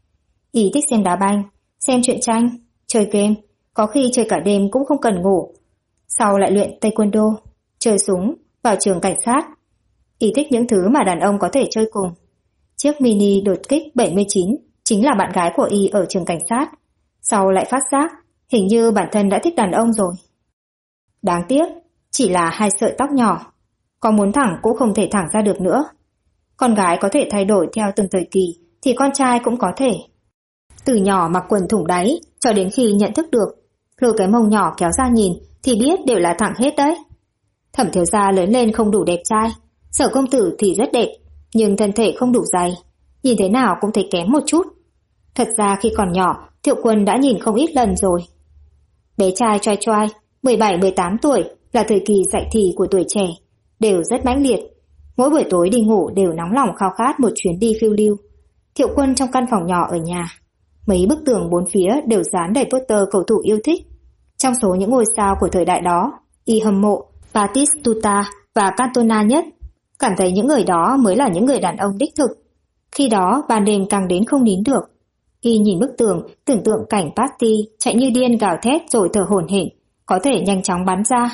Y thích xem đá banh, xem truyện tranh, chơi game, có khi chơi cả đêm cũng không cần ngủ. Sau lại luyện taekwondo, chơi súng, vào trường cảnh sát. Y thích những thứ mà đàn ông có thể chơi cùng. Chiếc mini đột kích 79 chính là bạn gái của Y ở trường cảnh sát. Sau lại phát giác, hình như bản thân đã thích đàn ông rồi. Đáng tiếc, chỉ là 2 sợi tóc nhỏ. Có muốn thẳng cũng không thể thẳng ra được nữa. Con gái có thể thay đổi theo từng thời kỳ, thì con trai cũng có thể. Từ nhỏ mặc quần thủng đáy, cho đến khi nhận thức được, lôi cái mông nhỏ kéo ra nhìn, thì biết đều là thẳng hết đấy. Thẩm thiếu gia lớn lên không đủ đẹp trai, Sở công tử thì rất đẹp, nhưng thân thể không đủ dày, nhìn thế nào cũng thấy kém một chút. Thật ra khi còn nhỏ, Thiệu Quân đã nhìn không ít lần rồi. Bé trai choai choai, 17-18 tuổi là thời kỳ dậy thì của tuổi trẻ, đều rất mãnh liệt. Mỗi buổi tối đi ngủ đều nóng lòng khao khát một chuyến đi phiêu lưu. Thiệu Quân trong căn phòng nhỏ ở nhà, mấy bức tường bốn phía đều dán đầy poster cầu thủ yêu thích. Trong số những ngôi sao của thời đại đó, Y hâm mộ Batistuta và Cantona nhất, cảm thấy những người đó mới là những người đàn ông đích thực. Khi đó ban đêm càng đến không nín được. Y nhìn bức tường, tưởng tượng cảnh party chạy như điên gào thét rồi thở hổn hển, có thể nhanh chóng bắn ra.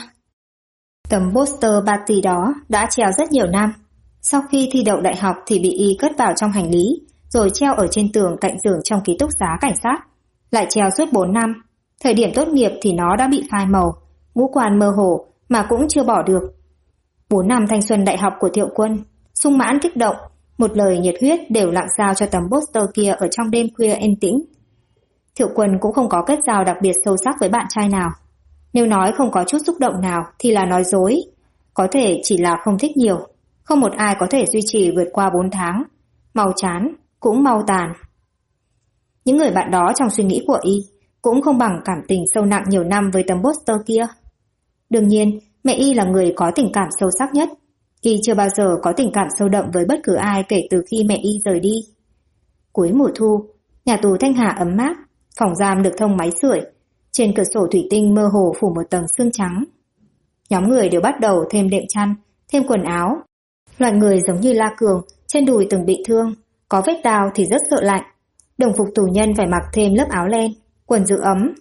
Tấm poster party đó đã treo rất nhiều năm. Sau khi thi đậu đại học thì bị Y cất vào trong hành lý, rồi treo ở trên tường cạnh giường trong ký túc xá cảnh sát. Lại treo suốt 4 năm. Thời điểm tốt nghiệp thì nó đã bị phai màu, ngũ quan mơ hồ mà cũng chưa bỏ được. 4 năm thanh xuân đại học của Thiệu Quân, sung mãn kích động, một lời nhiệt huyết đều lặng giao cho tấm poster kia ở trong đêm khuya yên tĩnh. Thiệu Quân cũng không có kết giao đặc biệt sâu sắc với bạn trai nào. Nếu nói không có chút xúc động nào thì là nói dối. Có thể chỉ là không thích nhiều. Không một ai có thể duy trì vượt qua 4 tháng. Mau chán, cũng mau tàn. Những người bạn đó trong suy nghĩ của Y cũng không bằng cảm tình sâu nặng nhiều năm với tấm poster kia. Đương nhiên, mẹ Y là người có tình cảm sâu sắc nhất. Y chưa bao giờ có tình cảm sâu đậm với bất cứ ai kể từ khi mẹ Y rời đi. Cuối mùa thu, nhà tù Thanh Hà ấm áp, phòng giam được thông máy sưởi, trên cửa sổ thủy tinh mơ hồ phủ một tầng sương trắng. Nhóm người đều bắt đầu thêm đệm chăn, thêm quần áo. Loại người giống như La Cường, trên đùi từng bị thương, có vết đao thì rất sợ lạnh. Đồng phục tù nhân phải mặc thêm lớp áo len, quần giữ ấm.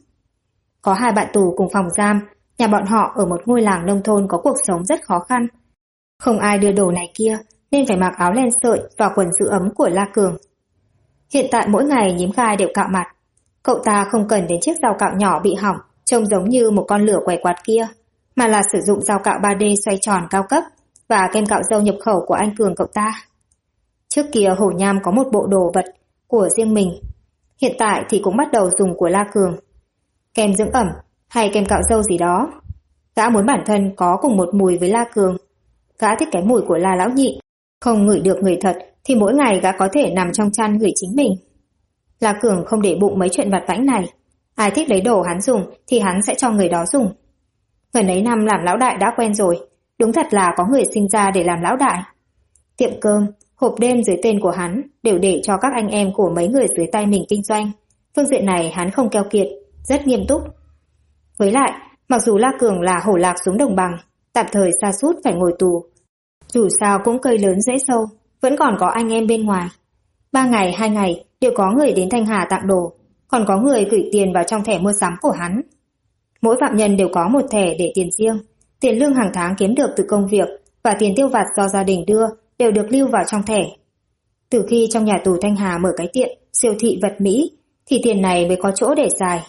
Có 2 bạn tù cùng phòng giam, nhà bọn họ ở một ngôi làng nông thôn có cuộc sống rất khó khăn. Không ai đưa đồ này kia nên phải mặc áo len sợi và quần giữ ấm của La Cường. Hiện tại mỗi ngày Nhím Gai đều cạo mặt. Cậu ta không cần đến chiếc dao cạo nhỏ bị hỏng trông giống như một con lửa quẻ quạt kia, mà là sử dụng dao cạo 3D xoay tròn cao cấp và kem cạo râu nhập khẩu của anh Cường cậu ta. Trước kia Hổ Nham có một bộ đồ vật của riêng mình, hiện tại thì cũng bắt đầu dùng của La Cường. Kem dưỡng ẩm hay kem cạo râu gì đó. Gã muốn bản thân có cùng một mùi với La Cường. Gã thích cái mùi của La lão nhị. Không ngửi được người thật thì mỗi ngày gã có thể nằm trong chăn ngửi chính mình. La Cường không để bụng mấy chuyện vặt vãnh này. Ai thích lấy đồ hắn dùng thì hắn sẽ cho người đó dùng. Gần ấy năm làm lão đại đã quen rồi. Đúng thật là có người sinh ra để làm lão đại. Tiệm cơm, hộp đêm dưới tên của hắn đều để cho các anh em của mấy người dưới tay mình kinh doanh. Phương diện này hắn không keo kiệt, rất nghiêm túc. Với lại, mặc dù La Cường là hổ lạc xuống đồng bằng, tạm thời sa sút phải ngồi tù, dù sao cũng cây lớn dễ sâu, vẫn còn có anh em bên ngoài. 3 ngày 2 ngày đều có người đến Thanh Hà tặng đồ, còn có người gửi tiền vào trong thẻ mua sắm của hắn. Mỗi phạm nhân đều có một thẻ để tiền riêng, tiền lương hàng tháng kiếm được từ công việc và tiền tiêu vặt do gia đình đưa đều được lưu vào trong thẻ. Từ khi trong nhà tù Thanh Hà mở cái tiệm siêu thị vật Mỹ thì tiền này mới có chỗ để xài.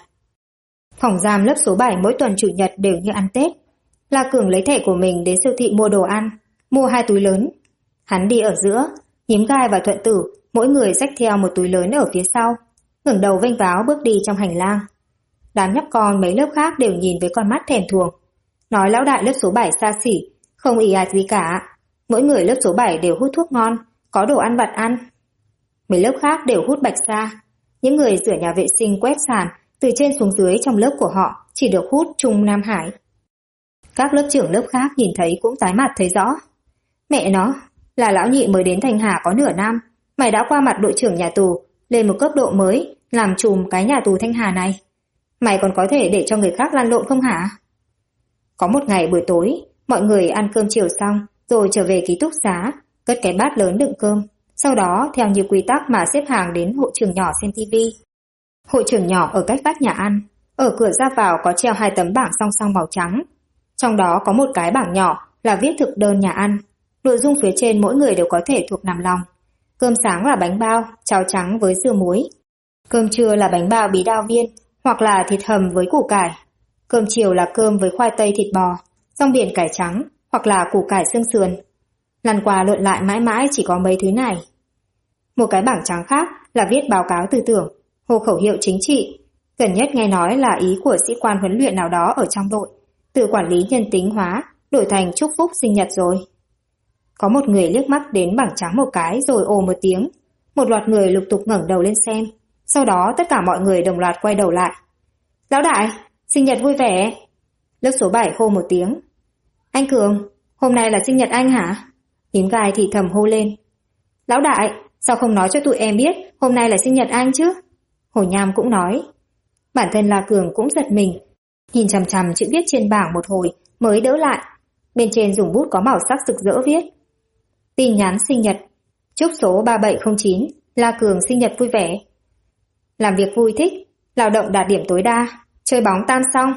Phòng giam lớp số 7 mỗi tuần chủ nhật đều như ăn Tết. La Cường lấy thẻ của mình đến siêu thị mua đồ ăn, mua 2 túi lớn. Hắn đi ở giữa, Nhím Gai và Thuận Tử mỗi người xách theo một túi lớn ở phía sau, ngẩng đầu vênh váo bước đi trong hành lang. Đám nhóc con mấy lớp khác đều nhìn với con mắt thèm thuồng, nói lão đại lớp số 7 xa xỉ, không ì ạch gì cả. Mỗi người lớp số 7 đều hút thuốc ngon, có đồ ăn vặt ăn. Mấy lớp khác đều hút bạch sa. Những người rửa nhà vệ sinh quét sàn từ trên xuống dưới trong lớp của họ chỉ được hút Trung Nam Hải. Các lớp trưởng lớp khác nhìn thấy cũng tái mặt thấy rõ. Mẹ nó, là lão nhị mới đến Thanh Hà có nửa năm, mày đã qua mặt đội trưởng nhà tù, lên một cấp độ mới, làm trùm cái nhà tù Thanh Hà này. Mày còn có thể để cho người khác lăn lộn không hả? Có một ngày buổi tối, mọi người ăn cơm chiều xong, rồi trở về ký túc xá, cất cái bát lớn đựng cơm. Sau đó, theo như quy tắc mà xếp hàng đến hội trường nhỏ xem tivi. Hội trường nhỏ ở cách vách nhà ăn, ở cửa ra vào có treo 2 tấm bảng song song màu trắng. Trong đó có một cái bảng nhỏ là viết thực đơn nhà ăn. Nội dung phía trên mỗi người đều có thể thuộc nằm lòng. Cơm sáng là bánh bao, cháo trắng với dưa muối. Cơm trưa là bánh bao bí đao viên, hoặc là thịt hầm với củ cải. Cơm chiều là cơm với khoai tây thịt bò, rong biển cải trắng, hoặc là củ cải xương sườn. Lần qua luận lại mãi mãi chỉ có mấy thứ này. Một cái bảng trắng khác là viết báo cáo tư tưởng, hô khẩu hiệu chính trị. Gần nhất nghe nói là ý của sĩ quan huấn luyện nào đó ở trong đội, từ quản lý nhân tính hóa đổi thành chúc phúc sinh nhật rồi. Có một người liếc mắt đến bảng trắng một cái rồi ồ một tiếng. Một loạt người lục tục ngẩng đầu lên xem. Sau đó tất cả mọi người đồng loạt quay đầu lại. Lão đại, sinh nhật vui vẻ. Lớp số 7 hô một tiếng. Anh Cường, hôm nay là sinh nhật anh hả? Tím gai thì thầm hô lên. Lão đại, sao không nói cho tụi em biết hôm nay là sinh nhật anh chứ? Hồ Nham cũng nói. Bản thân là Cường cũng giật mình, nhìn chằm chằm chữ viết trên bảng một hồi mới đỡ lại. Bên trên dùng bút có màu sắc rực rỡ viết. Tin nhắn sinh nhật. Chúc số 3709, La Cường sinh nhật vui vẻ. Làm việc vui thích, lao động đạt điểm tối đa, chơi bóng tam song.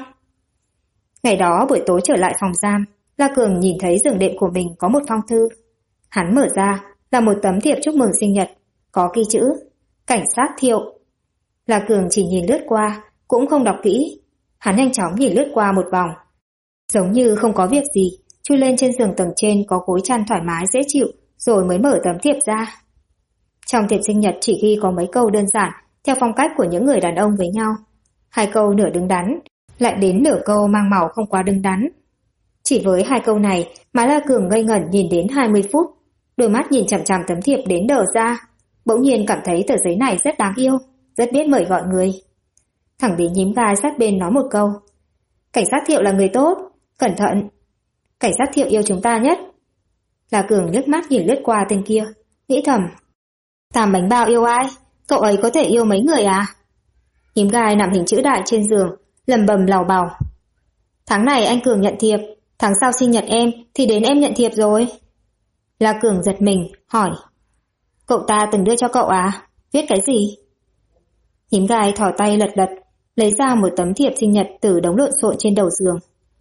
Ngày đó buổi tối trở lại phòng giam, La Cường nhìn thấy giường đệm của mình có một phong thư. Hắn mở ra là một tấm thiệp chúc mừng sinh nhật, có ghi chữ Cảnh sát Thiệu. La Cường chỉ nhìn lướt qua, cũng không đọc kỹ. Hắn nhanh chóng nhìn lướt qua một vòng. Giống như không có việc gì, chui lên trên giường tầng trên có gối chăn thoải mái dễ chịu, rồi mới mở tấm thiệp ra. Trong thiệp sinh nhật chỉ ghi có mấy câu đơn giản, theo phong cách của những người đàn ông với nhau. 2 câu nửa đứng đắn, lại đến nửa câu mang màu không quá đứng đắn. Chỉ với 2 câu này mà La Cường ngây ngẩn nhìn đến 20 phút, đôi mắt nhìn chằm chằm tấm thiệp đến đờ ra, bỗng nhiên cảm thấy tờ giấy này rất đáng yêu, rất biết mời gọi người. Thẳng đến nhím gai sát bên nói một câu. Cảnh sát Thiệu là người tốt, cẩn thận. Cảnh sát Thiệu yêu chúng ta nhất. La Cường liếc mắt nhìn lướt qua tên kia, nghĩ thầm. Tam bánh bao yêu ai? Cậu ấy có thể yêu mấy người à? Nhím gai nằm hình chữ đại trên giường, lầm bầm lào bào. Tháng này anh Cường nhận thiệp, tháng sau sinh nhật em thì đến em nhận thiệp rồi. La Cường giật mình, hỏi. Cậu ta từng đưa cho cậu à? Viết cái gì? Nhím gai thò tay lật lật, lấy ra một tấm thiệp sinh nhật từ đống lộn xộn trên đầu giường.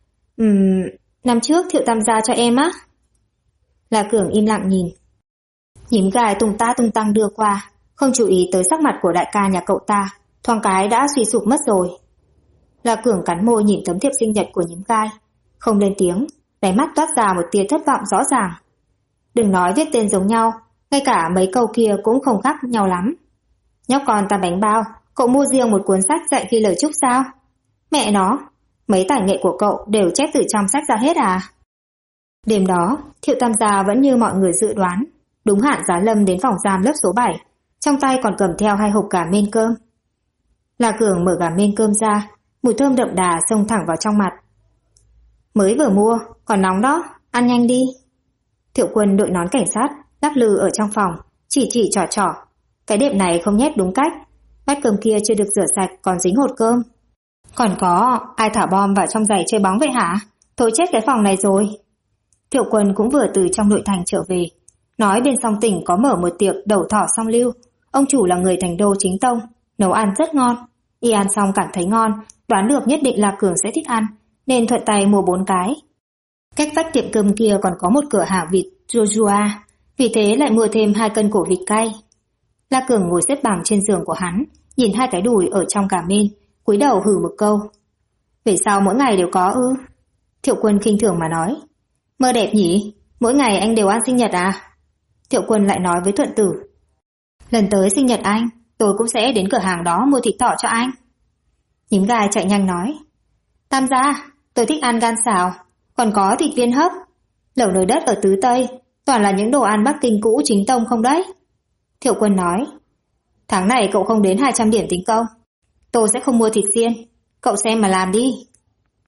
Năm trước Thiệu Tam gia cho em á? La Cường im lặng nhìn. Nhím gai tung ta tung tăng đưa qua, không chú ý tới sắc mặt của đại ca nhà cậu ta, thoáng cái đã suy sụp mất rồi. La Cường cắn môi nhìn tấm thiệp sinh nhật của nhím gai, không lên tiếng, đáy mắt toát ra một tia thất vọng rõ ràng. Đừng nói viết tên giống nhau, ngay cả mấy câu kia cũng không khác nhau lắm. Nhóc con Tam bánh bao, cậu mua riêng một cuốn sách dạy ghi lời chúc sao? Mẹ nó, mấy tài nghệ của cậu đều chép từ trong sách ra hết à? Đêm đó, Thiệu Tam gia vẫn như mọi người dự đoán, đúng hạn giá lâm đến phòng giam lớp số 7, trong tay còn cầm theo 2 hộp gà mên cơm. La Cường mở gà mên cơm ra, mùi thơm đậm đà xông thẳng vào trong mặt. Mới vừa mua, còn nóng đó, ăn nhanh đi. Thiệu Quân đội nón cảnh sát, lắc lư ở trong phòng, chỉ trỏ. Cái đệm này không nhét đúng cách, bát cơm kia chưa được rửa sạch còn dính hột cơm. Còn có, ai thả bom vào trong giày chơi bóng vậy hả? Thôi chết cái phòng này rồi. Thiệu Quân cũng vừa từ trong nội thành trở về, nói bên song tỉnh có mở một tiệc đầu thỏ song lưu, ông chủ là người thành đô chính tông, nấu ăn rất ngon. Y ăn xong cảm thấy ngon, đoán được nhất định là Cường sẽ thích ăn, nên thuận tay mua 4 cái. Cách vách tiệm cơm kia còn có một cửa hàng vịt Joshua, vì thế lại mua thêm 2 cân cổ vịt cay. La Cường ngồi xếp bằng trên giường của hắn, nhìn 2 cái đùi ở trong gà mên, cúi đầu hừ một câu. Về sau mỗi ngày đều có ư? Thiệu Quân khinh thường mà nói. Mơ đẹp nhỉ, mỗi ngày anh đều ăn sinh nhật à? Thiệu Quân lại nói với Thuận Tử. Lần tới sinh nhật anh, tôi cũng sẽ đến cửa hàng đó mua thịt thỏ cho anh. Nhím gai chạy nhanh nói. Tam gia, tôi thích ăn gan xào, còn có thịt viên hấp. Lẩu nồi đất ở Tứ Tây, toàn là những đồ ăn Bắc Kinh cũ chính tông không đấy? Thiệu Quân nói. Tháng này cậu không đến 200 điểm tính công, tôi sẽ không mua thịt xiên, cậu xem mà làm đi.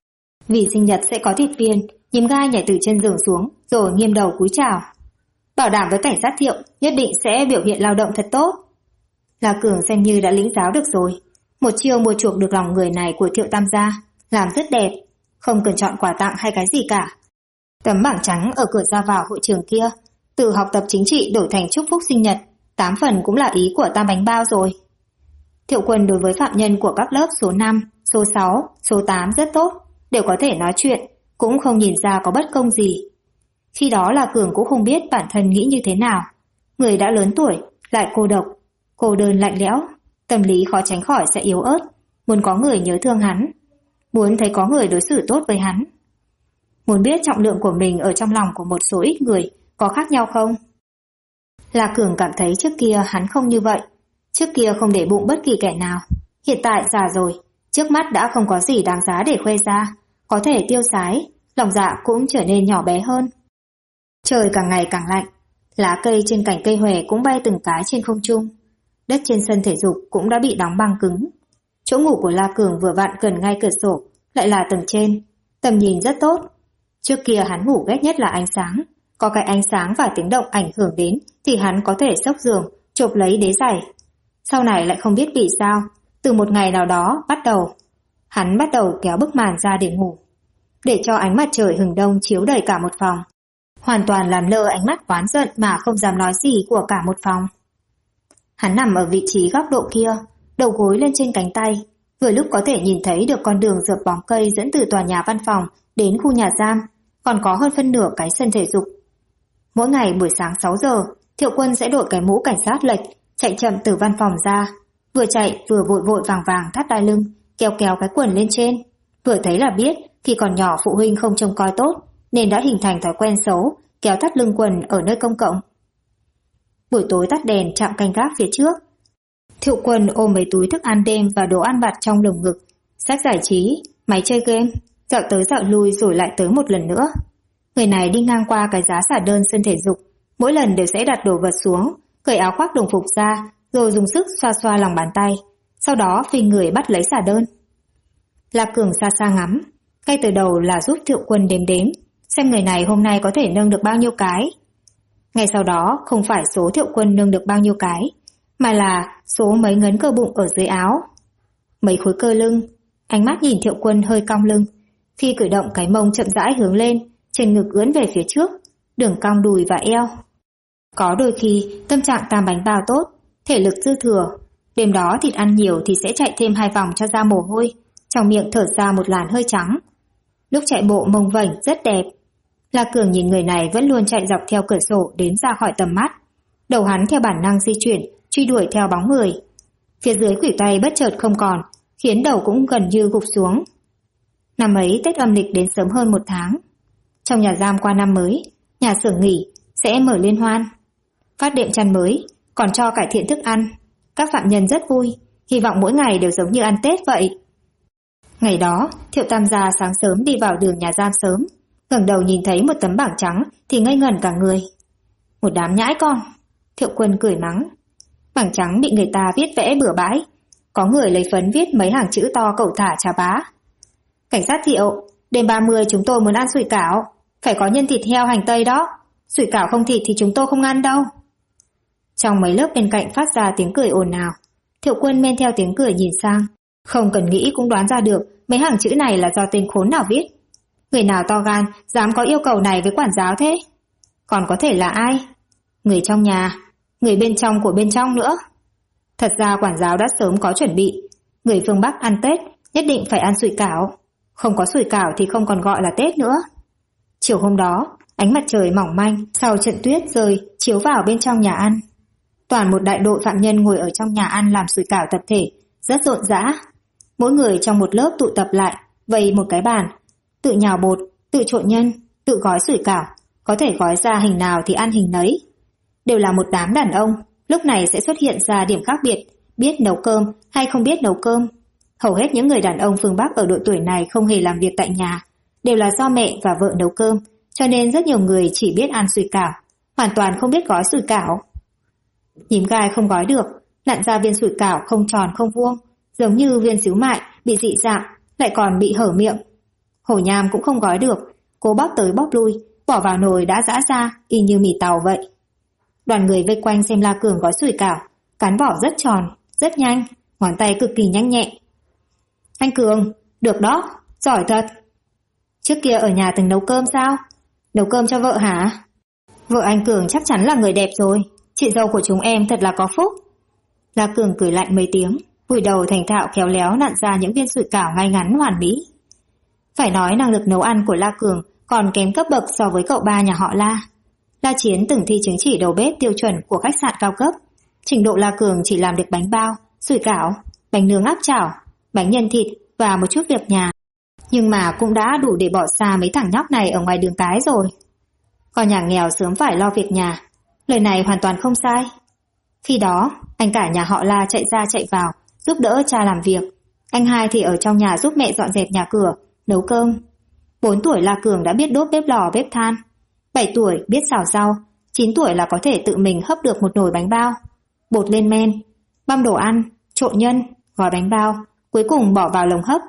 Vì sinh nhật sẽ có thịt viên, Nhím Gai nhảy từ trên giường xuống, rồi nghiêm đầu cúi chào. Bảo đảm với cảnh sát Thiệu, nhất định sẽ biểu hiện lao động thật tốt. La Cường xem như đã lĩnh giáo được rồi. Một chiêu mua chuộc được lòng người này của Thiệu Tam gia, làm rất đẹp, không cần chọn quà tặng hay cái gì cả. Tấm bảng trắng ở cửa ra vào hội trường kia, từ học tập chính trị đổi thành chúc phúc sinh nhật, 8 phần cũng là ý của Tam Bánh Bao rồi. Thiệu Quân đối với phạm nhân của các lớp số 5, số 6, số 8 rất tốt, đều có thể nói chuyện, cũng không nhìn ra có bất công gì. Khi đó La Cường cũng không biết bản thân nghĩ như thế nào. Người đã lớn tuổi, lại cô độc, cô đơn lạnh lẽo, tâm lý khó tránh khỏi sẽ yếu ớt, muốn có người nhớ thương hắn, muốn thấy có người đối xử tốt với hắn. Muốn biết trọng lượng của mình ở trong lòng của một số ít người có khác nhau không? La Cường cảm thấy trước kia hắn không như vậy, trước kia không để bụng bất kỳ kẻ nào. Hiện tại già rồi, trước mắt đã không có gì đáng giá để khoe ra, có thể tiêu sái, lòng dạ cũng trở nên nhỏ bé hơn. Trời càng ngày càng lạnh, lá cây trên cành cây hòe cũng bay từng cái trên không trung. Đất trên sân thể dục cũng đã bị đóng băng cứng. Chỗ ngủ của La Cường vừa vặn gần ngay cửa sổ, lại là tầng trên, tầm nhìn rất tốt. Trước kia hắn ngủ ghét nhất là ánh sáng, có cái ánh sáng và tiếng động ảnh hưởng đến thì hắn có thể xốc giường, chộp lấy đế giày. Sau này lại không biết vì sao, từ một ngày nào đó hắn bắt đầu kéo bức màn ra để ngủ, để cho ánh mặt trời hừng đông chiếu đầy cả một phòng, hoàn toàn làm lơ ánh mắt oán giận mà không dám nói gì của cả một phòng. Hắn nằm ở vị trí góc độ kia, đầu gối lên trên cánh tay, vừa lúc có thể nhìn thấy được con đường dợp bóng cây dẫn từ tòa nhà văn phòng đến khu nhà giam, còn có hơn phân nửa cái sân thể dục. Mỗi ngày buổi sáng 6 giờ, Thiệu Quân sẽ đội cái mũ cảnh sát lệch, chạy chậm từ văn phòng ra, vừa chạy vừa vội vội vàng vàng thắt đai lưng, kéo cái quần lên trên. Vừa thấy là biết khi còn nhỏ phụ huynh không trông coi tốt, nên đã hình thành thói quen xấu, kéo thắt lưng quần ở nơi công cộng. Buổi tối tắt đèn chạm canh gác phía trước. Thiệu Quân ôm mấy túi thức ăn đêm và đồ ăn vặt trong lồng ngực, sách giải trí, máy chơi game, dạo tới dạo lui rồi lại tới một lần nữa. Người này đi ngang qua cái giá xả đơn sân thể dục, mỗi lần đều sẽ đặt đồ vật xuống, cởi áo khoác đồng phục ra, rồi dùng sức xoa xoa lòng bàn tay, sau đó phi người bắt lấy xả đơn. La Cường xa xa ngắm, ngay từ đầu là giúp Thiệu Quân đếm đếm, xem người này hôm nay có thể nâng được bao nhiêu cái. Ngay sau đó không phải số Thiệu Quân nâng được bao nhiêu cái, mà là số mấy ngấn cơ bụng ở dưới áo, mấy khối cơ lưng. Ánh mắt nhìn Thiệu Quân hơi cong lưng, khi cử động cái mông chậm rãi hướng lên, trên ngực ưỡn về phía trước, đường cong đùi và eo. Có đôi khi tâm trạng Tam Bánh Bao tốt, thể lực dư thừa, đêm đó thịt ăn nhiều thì sẽ chạy thêm 2 vòng cho ra mồ hôi, trong miệng thở ra một làn hơi trắng. Lúc chạy bộ mông vảnh rất đẹp. La Cường nhìn người này vẫn luôn chạy dọc theo cửa sổ đến ra khỏi tầm mắt, đầu hắn theo bản năng di chuyển, truy đuổi theo bóng người. Phía dưới khuỷu tay bất chợt không còn, khiến đầu cũng gần như gục xuống. Năm ấy Tết âm lịch đến sớm hơn 1 tháng. Trong nhà giam qua năm mới, nhà xưởng nghỉ sẽ mở liên hoan, phát đệm chăn mới, còn cho cải thiện thức ăn. Các phạm nhân rất vui, hy vọng mỗi ngày đều giống như ăn Tết vậy. Ngày đó, Thiệu Tam gia sáng sớm đi vào đường nhà giam sớm, ngẩng đầu nhìn thấy một tấm bảng trắng thì ngây ngẩn cả người. Một đám nhãi con, Thiệu Quân cười mắng. Bảng trắng bị người ta viết vẽ bừa bãi, có người lấy phấn viết mấy hàng chữ to cẩu thả chà bá. Cảnh sát Thiệu, đêm 30 chúng tôi muốn ăn sủi cảo, phải có nhân thịt heo hành tây đó, sủi cảo không thịt thì chúng tôi không ăn đâu. Trong mấy lớp bên cạnh phát ra tiếng cười ồn ào. Thiệu Quân men theo tiếng cười nhìn sang, không cần nghĩ cũng đoán ra được mấy hàng chữ này là do tên khốn nào viết. Người nào to gan dám có yêu cầu này với quản giáo thế? Còn có thể là ai? Người trong nhà, người bên trong của bên trong nữa. Thật ra quản giáo đã sớm có chuẩn bị, người phương Bắc ăn Tết nhất định phải ăn sủi cảo, không có sủi cảo thì không còn gọi là Tết nữa. Chiều hôm đó, ánh mặt trời mỏng manh sau trận tuyết rơi chiếu vào bên trong nhà ăn. Toàn một đại đội phạm nhân ngồi ở trong nhà ăn làm sủi cảo tập thể, rất rộn rã. Mỗi người trong một lớp tụ tập lại, vây một cái bàn, tự nhào bột, tự trộn nhân, tự gói sủi cảo, có thể gói ra hình nào thì ăn hình nấy. Đều là một đám đàn ông, lúc này sẽ xuất hiện ra điểm khác biệt, biết nấu cơm hay không biết nấu cơm. Hầu hết những người đàn ông phương Bắc ở độ tuổi này không hề làm việc tại nhà, đều là do mẹ và vợ nấu cơm, cho nên rất nhiều người chỉ biết ăn sủi cảo, hoàn toàn không biết gói sủi cảo. Nhím Gai không gói được, nặn ra viên sủi cảo không tròn không vuông, giống như viên xíu mại bị dị dạng, lại còn bị hở miệng. Hổ nham cũng không gói được, cô bóp tới bóp lui, bỏ vào nồi đã giã ra, y như mì tàu vậy. Đoàn người vây quanh xem La Cường gói sủi cảo, cán vỏ rất tròn, rất nhanh, ngón tay cực kỳ nhanh nhẹ. Anh Cường, được đó, giỏi thật. Trước kia ở nhà từng nấu cơm sao? Nấu cơm cho vợ hả? Vợ anh Cường chắc chắn là người đẹp rồi, chị dâu của chúng em thật là có phúc. La Cường cười lạnh mấy tiếng, vùi đầu thành thạo khéo léo nặn ra những viên sủi cảo ngay ngắn hoàn mỹ. Phải nói năng lực nấu ăn của La Cường còn kém cấp bậc so với cậu ba nhà họ La. La Chiến từng thi chứng chỉ đầu bếp tiêu chuẩn của khách sạn cao cấp. Trình độ La Cường chỉ làm được bánh bao, sủi cảo, bánh nướng áp chảo, bánh nhân thịt và một chút việc nhà. Nhưng mà cũng đã đủ để bỏ xa mấy thằng nhóc này ở ngoài đường cái rồi. Con nhà nghèo sớm phải lo việc nhà. Lời này hoàn toàn không sai. Khi đó, anh cả nhà họ La chạy ra chạy vào, giúp đỡ cha làm việc. Anh hai thì ở trong nhà giúp mẹ dọn dẹp nhà cửa, nấu cơm. 4 tuổi La Cường đã biết đốt bếp lò bếp than. 7 tuổi biết xào rau. 9 tuổi là có thể tự mình hấp được một nồi bánh bao. Bột lên men, băm đồ ăn, trộn nhân, gói bánh bao, cuối cùng bỏ vào lồng hấp.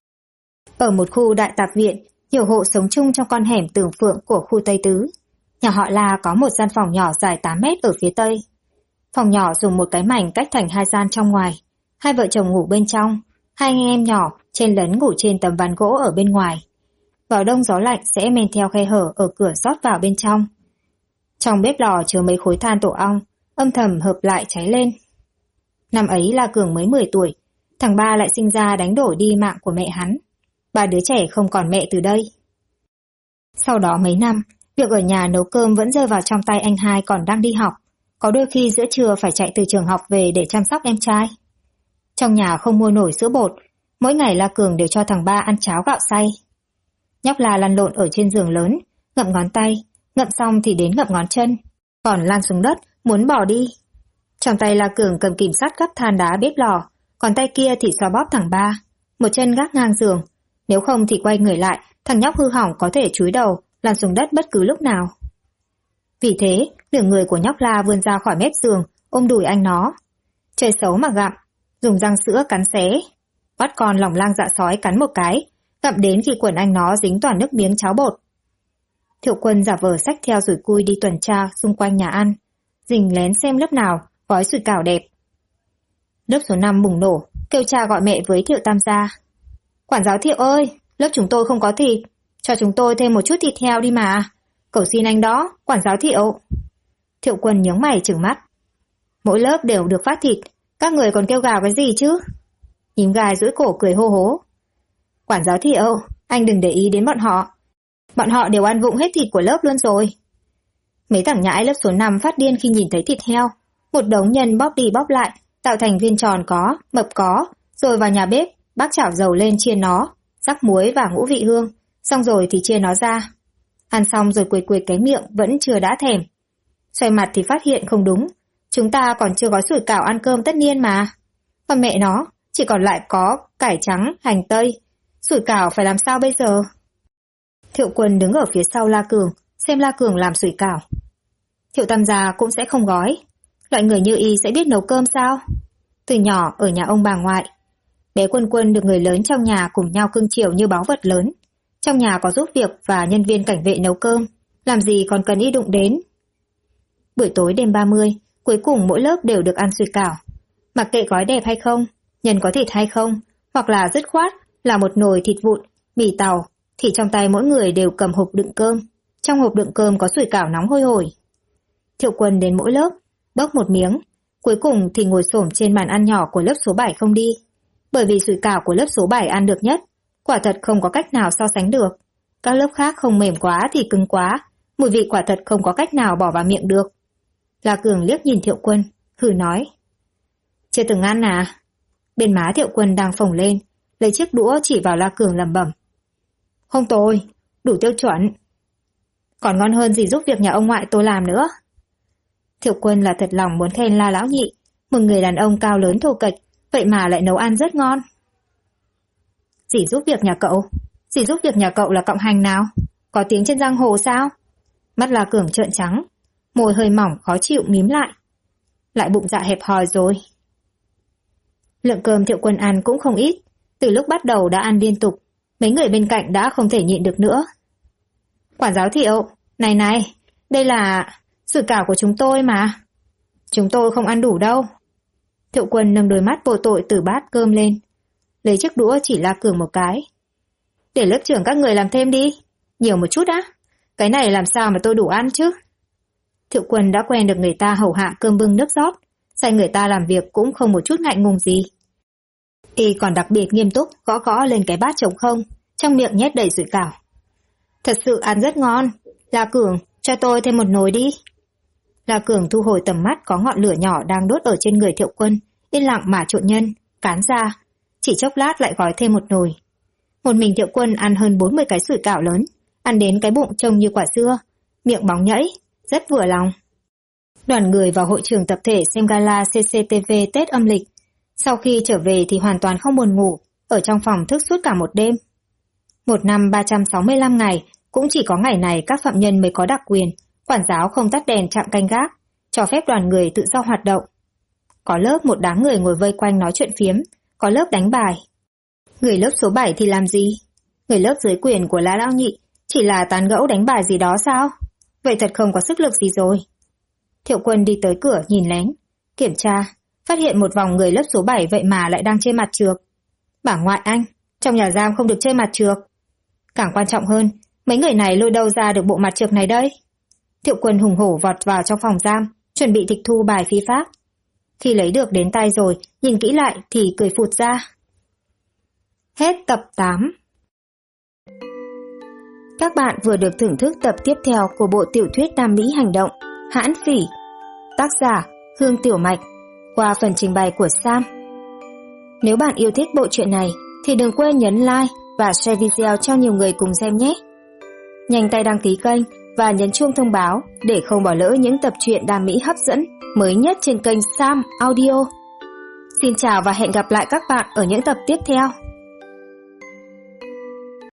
Ở một khu đại tạp viện, nhiều hộ sống chung trong con hẻm Tường Phượng của khu Tây Tứ. Nhà họ La có một gian phòng nhỏ dài 8 mét ở phía tây. Phòng nhỏ dùng một cái mảnh cách thành 2 gian trong ngoài. 2 vợ chồng ngủ bên trong, 2 anh em nhỏ chen lấn ngủ trên tấm ván gỗ ở bên ngoài. Vào đông gió lạnh sẽ men theo khe hở ở cửa rót vào bên trong. Trong bếp lò chứa mấy khối than tổ ong, âm thầm hợp lại cháy lên. Năm ấy La Cường mới 10 tuổi, thằng ba lại sinh ra đánh đổi đi mạng của mẹ hắn. 3 đứa trẻ không còn mẹ từ đây. Sau đó mấy năm, việc ở nhà nấu cơm vẫn rơi vào trong tay anh hai còn đang đi học. Có đôi khi giữa trưa phải chạy từ trường học về để chăm sóc em trai. Trong nhà không mua nổi sữa bột, mỗi ngày La Cường đều cho thằng ba ăn cháo gạo xay. Nhóc La lăn lộn ở trên giường lớn, ngậm ngón tay, ngậm xong thì đến ngậm ngón chân, còn lăn xuống đất, muốn bỏ đi. Trong tay La Cường cầm kìm sắt gắp than đá bếp lò, còn tay kia thì xoa bóp thằng ba, một chân gác ngang giường. Nếu không thì quay người lại, thằng nhóc hư hỏng có thể chúi đầu, lăn xuống đất bất cứ lúc nào. Vì thế, nửa người của nhóc La vươn ra khỏi mép giường, ôm đùi anh nó. Chơi xấu mà gặm, dùng răng sữa cắn xé. Bắt con lòng lang dạ sói cắn một cái, gặm đến khi quần anh nó dính toàn nước miếng cháo bột. Thiệu Quân giả vờ xách theo rủi cui đi tuần tra xung quanh nhà ăn, rình lén xem lớp nào gói sủi cảo đẹp. Lớp số 5 bùng nổ, kêu cha gọi mẹ với Thiệu Tam gia. Quản giáo Thiệu ơi, lớp chúng tôi không có thịt, cho chúng tôi thêm một chút thịt heo đi mà. Cầu xin anh đó, quản giáo Thiệu. Thiệu Quân nhướng mày trừng mắt. Mỗi lớp đều được phát thịt, các người còn kêu gào cái gì chứ? Nhím gai duỗi cổ cười hô hố. Quản giáo Thiệu, anh đừng để ý đến bọn họ. Bọn họ đều ăn vụng hết thịt của lớp luôn rồi. Mấy thằng nhãi lớp số 5 phát điên khi nhìn thấy thịt heo. Một đống nhân bóp đi bóp lại, tạo thành viên tròn có, mập có, rồi vào nhà bếp, bác chảo dầu lên chiên nó, rắc muối và ngũ vị hương, xong rồi thì chia nó ra. Ăn xong rồi quệt quệt cái miệng vẫn chưa đã thèm. Xoay mặt thì phát hiện không đúng, chúng ta còn chưa gói sủi cảo ăn cơm tất niên mà. Còn mẹ nó, chỉ còn lại có cải trắng, hành tây, sủi cảo phải làm sao bây giờ? Thiệu Quân đứng ở phía sau La Cường, xem La Cường làm sủi cảo. Thiệu Tam gia cũng sẽ không gói. Loại người như y sẽ biết nấu cơm sao? Từ nhỏ ở nhà ông bà ngoại, bé Quân Quân được người lớn trong nhà cùng nhau cưng chiều như báu vật lớn. Trong nhà có giúp việc và nhân viên cảnh vệ nấu cơm, làm gì còn cần y đụng đến. Buổi tối đêm 30, cuối cùng mỗi lớp đều được ăn sủi cảo. Mặc kệ gói đẹp hay không, nhân có thịt hay không, hoặc là dứt khoát là một nồi thịt vụn, mì tàu, thì trong tay mỗi người đều cầm hộp đựng cơm. Trong hộp đựng cơm có sủi cảo nóng hôi hổi. Thiệu Quân đến mỗi lớp, bốc một miếng, cuối cùng thì ngồi xổm trên bàn ăn nhỏ của lớp số 7 không đi. Bởi vì sủi cảo của lớp số 7 ăn được nhất, quả thật không có cách nào so sánh được. Các lớp khác không mềm quá thì cứng quá, mùi vị quả thật không có cách nào bỏ vào miệng được. La Cường liếc nhìn Thiệu Quân, hừ nói. Chưa từng ăn à? Bên má Thiệu Quân đang phồng lên, lấy chiếc đũa chỉ vào La Cường lẩm bẩm. Không tồi, đủ tiêu chuẩn. Còn ngon hơn gì giúp việc nhà ông ngoại tôi làm nữa. Thiệu Quân là thật lòng muốn khen La lão nhị, một người đàn ông cao lớn thô kệch, vậy mà lại nấu ăn rất ngon. Dì giúp việc nhà cậu? Dì giúp việc nhà cậu là cọng hành nào? Có tiếng trên giang hồ sao? Mắt La Cường trợn trắng, môi hơi mỏng khó chịu mím lại. Lại bụng dạ hẹp hòi rồi. Lượng cơm Thiệu Quân ăn cũng không ít, từ lúc bắt đầu đã ăn liên tục. Mấy người bên cạnh đã không thể nhịn được nữa. Quản giáo Thiệu, này, đây là sủi cảo của chúng tôi mà. Chúng tôi không ăn đủ đâu. Thiệu Quân nâng đôi mắt vô tội từ bát cơm lên, lấy chiếc đũa chỉ La Cường một cái. Để lớp trưởng các người làm thêm đi, nhiều một chút á. Cái này làm sao mà tôi đủ ăn chứ? Thiệu Quân đã quen được người ta hầu hạ cơm bưng nước rót, sai người ta làm việc cũng không một chút ngại ngùng gì. Y còn đặc biệt nghiêm túc gõ gõ lên cái bát trống không, trong miệng nhét đầy sủi cảo. Thật sự ăn rất ngon. La Cường, cho tôi thêm một nồi đi. La Cường thu hồi tầm mắt có ngọn lửa nhỏ đang đốt ở trên người Thiệu Quân, yên lặng mà trộn nhân, cán ra. Chỉ chốc lát lại gói thêm một nồi. Một mình Thiệu Quân ăn hơn 40 cái sủi cảo lớn, ăn đến cái bụng trông như quả dưa, miệng bóng nhảy, rất vừa lòng. Đoàn người vào hội trường tập thể xem gala CCTV Tết âm lịch. Sau khi trở về thì hoàn toàn không buồn ngủ, ở trong phòng thức suốt cả một đêm. Một năm 365 ngày, cũng chỉ có ngày này các phạm nhân mới có đặc quyền, quản giáo không tắt đèn chạm canh gác, cho phép đoàn người tự do hoạt động. Có lớp một đám người ngồi vây quanh nói chuyện phiếm, có lớp đánh bài. Người lớp số 7 thì làm gì? Người lớp dưới quyền của La Lão Nhị chỉ là tán gẫu đánh bài gì đó sao? Vậy thật không có sức lực gì rồi. Thiệu Quân đi tới cửa nhìn lén, kiểm tra, phát hiện một vòng người lớp số 7 vậy mà lại đang chơi mặt trược. Bà ngoại anh, trong nhà giam không được chơi mặt trược. Càng quan trọng hơn, mấy người này lôi đâu ra được bộ mặt trược này đây? Thiệu Quân hùng hổ vọt vào trong phòng giam, chuẩn bị tịch thu bài phi pháp. Khi lấy được đến tay rồi, nhìn kỹ lại thì cười phụt ra. Hết tập 8. Các bạn vừa được thưởng thức tập tiếp theo của bộ tiểu thuyết Nam Mỹ hành động Hãn Phỉ, tác giả Hương Tiểu Mạch, qua phần trình bày của Sam. Nếu bạn yêu thích bộ truyện này thì đừng quên nhấn like và share video cho nhiều người cùng xem nhé. Nhanh tay đăng ký kênh và nhấn chuông thông báo để không bỏ lỡ những tập truyện Nam Mỹ hấp dẫn mới nhất trên kênh Sam Audio. Xin chào và hẹn gặp lại các bạn ở những tập tiếp theo.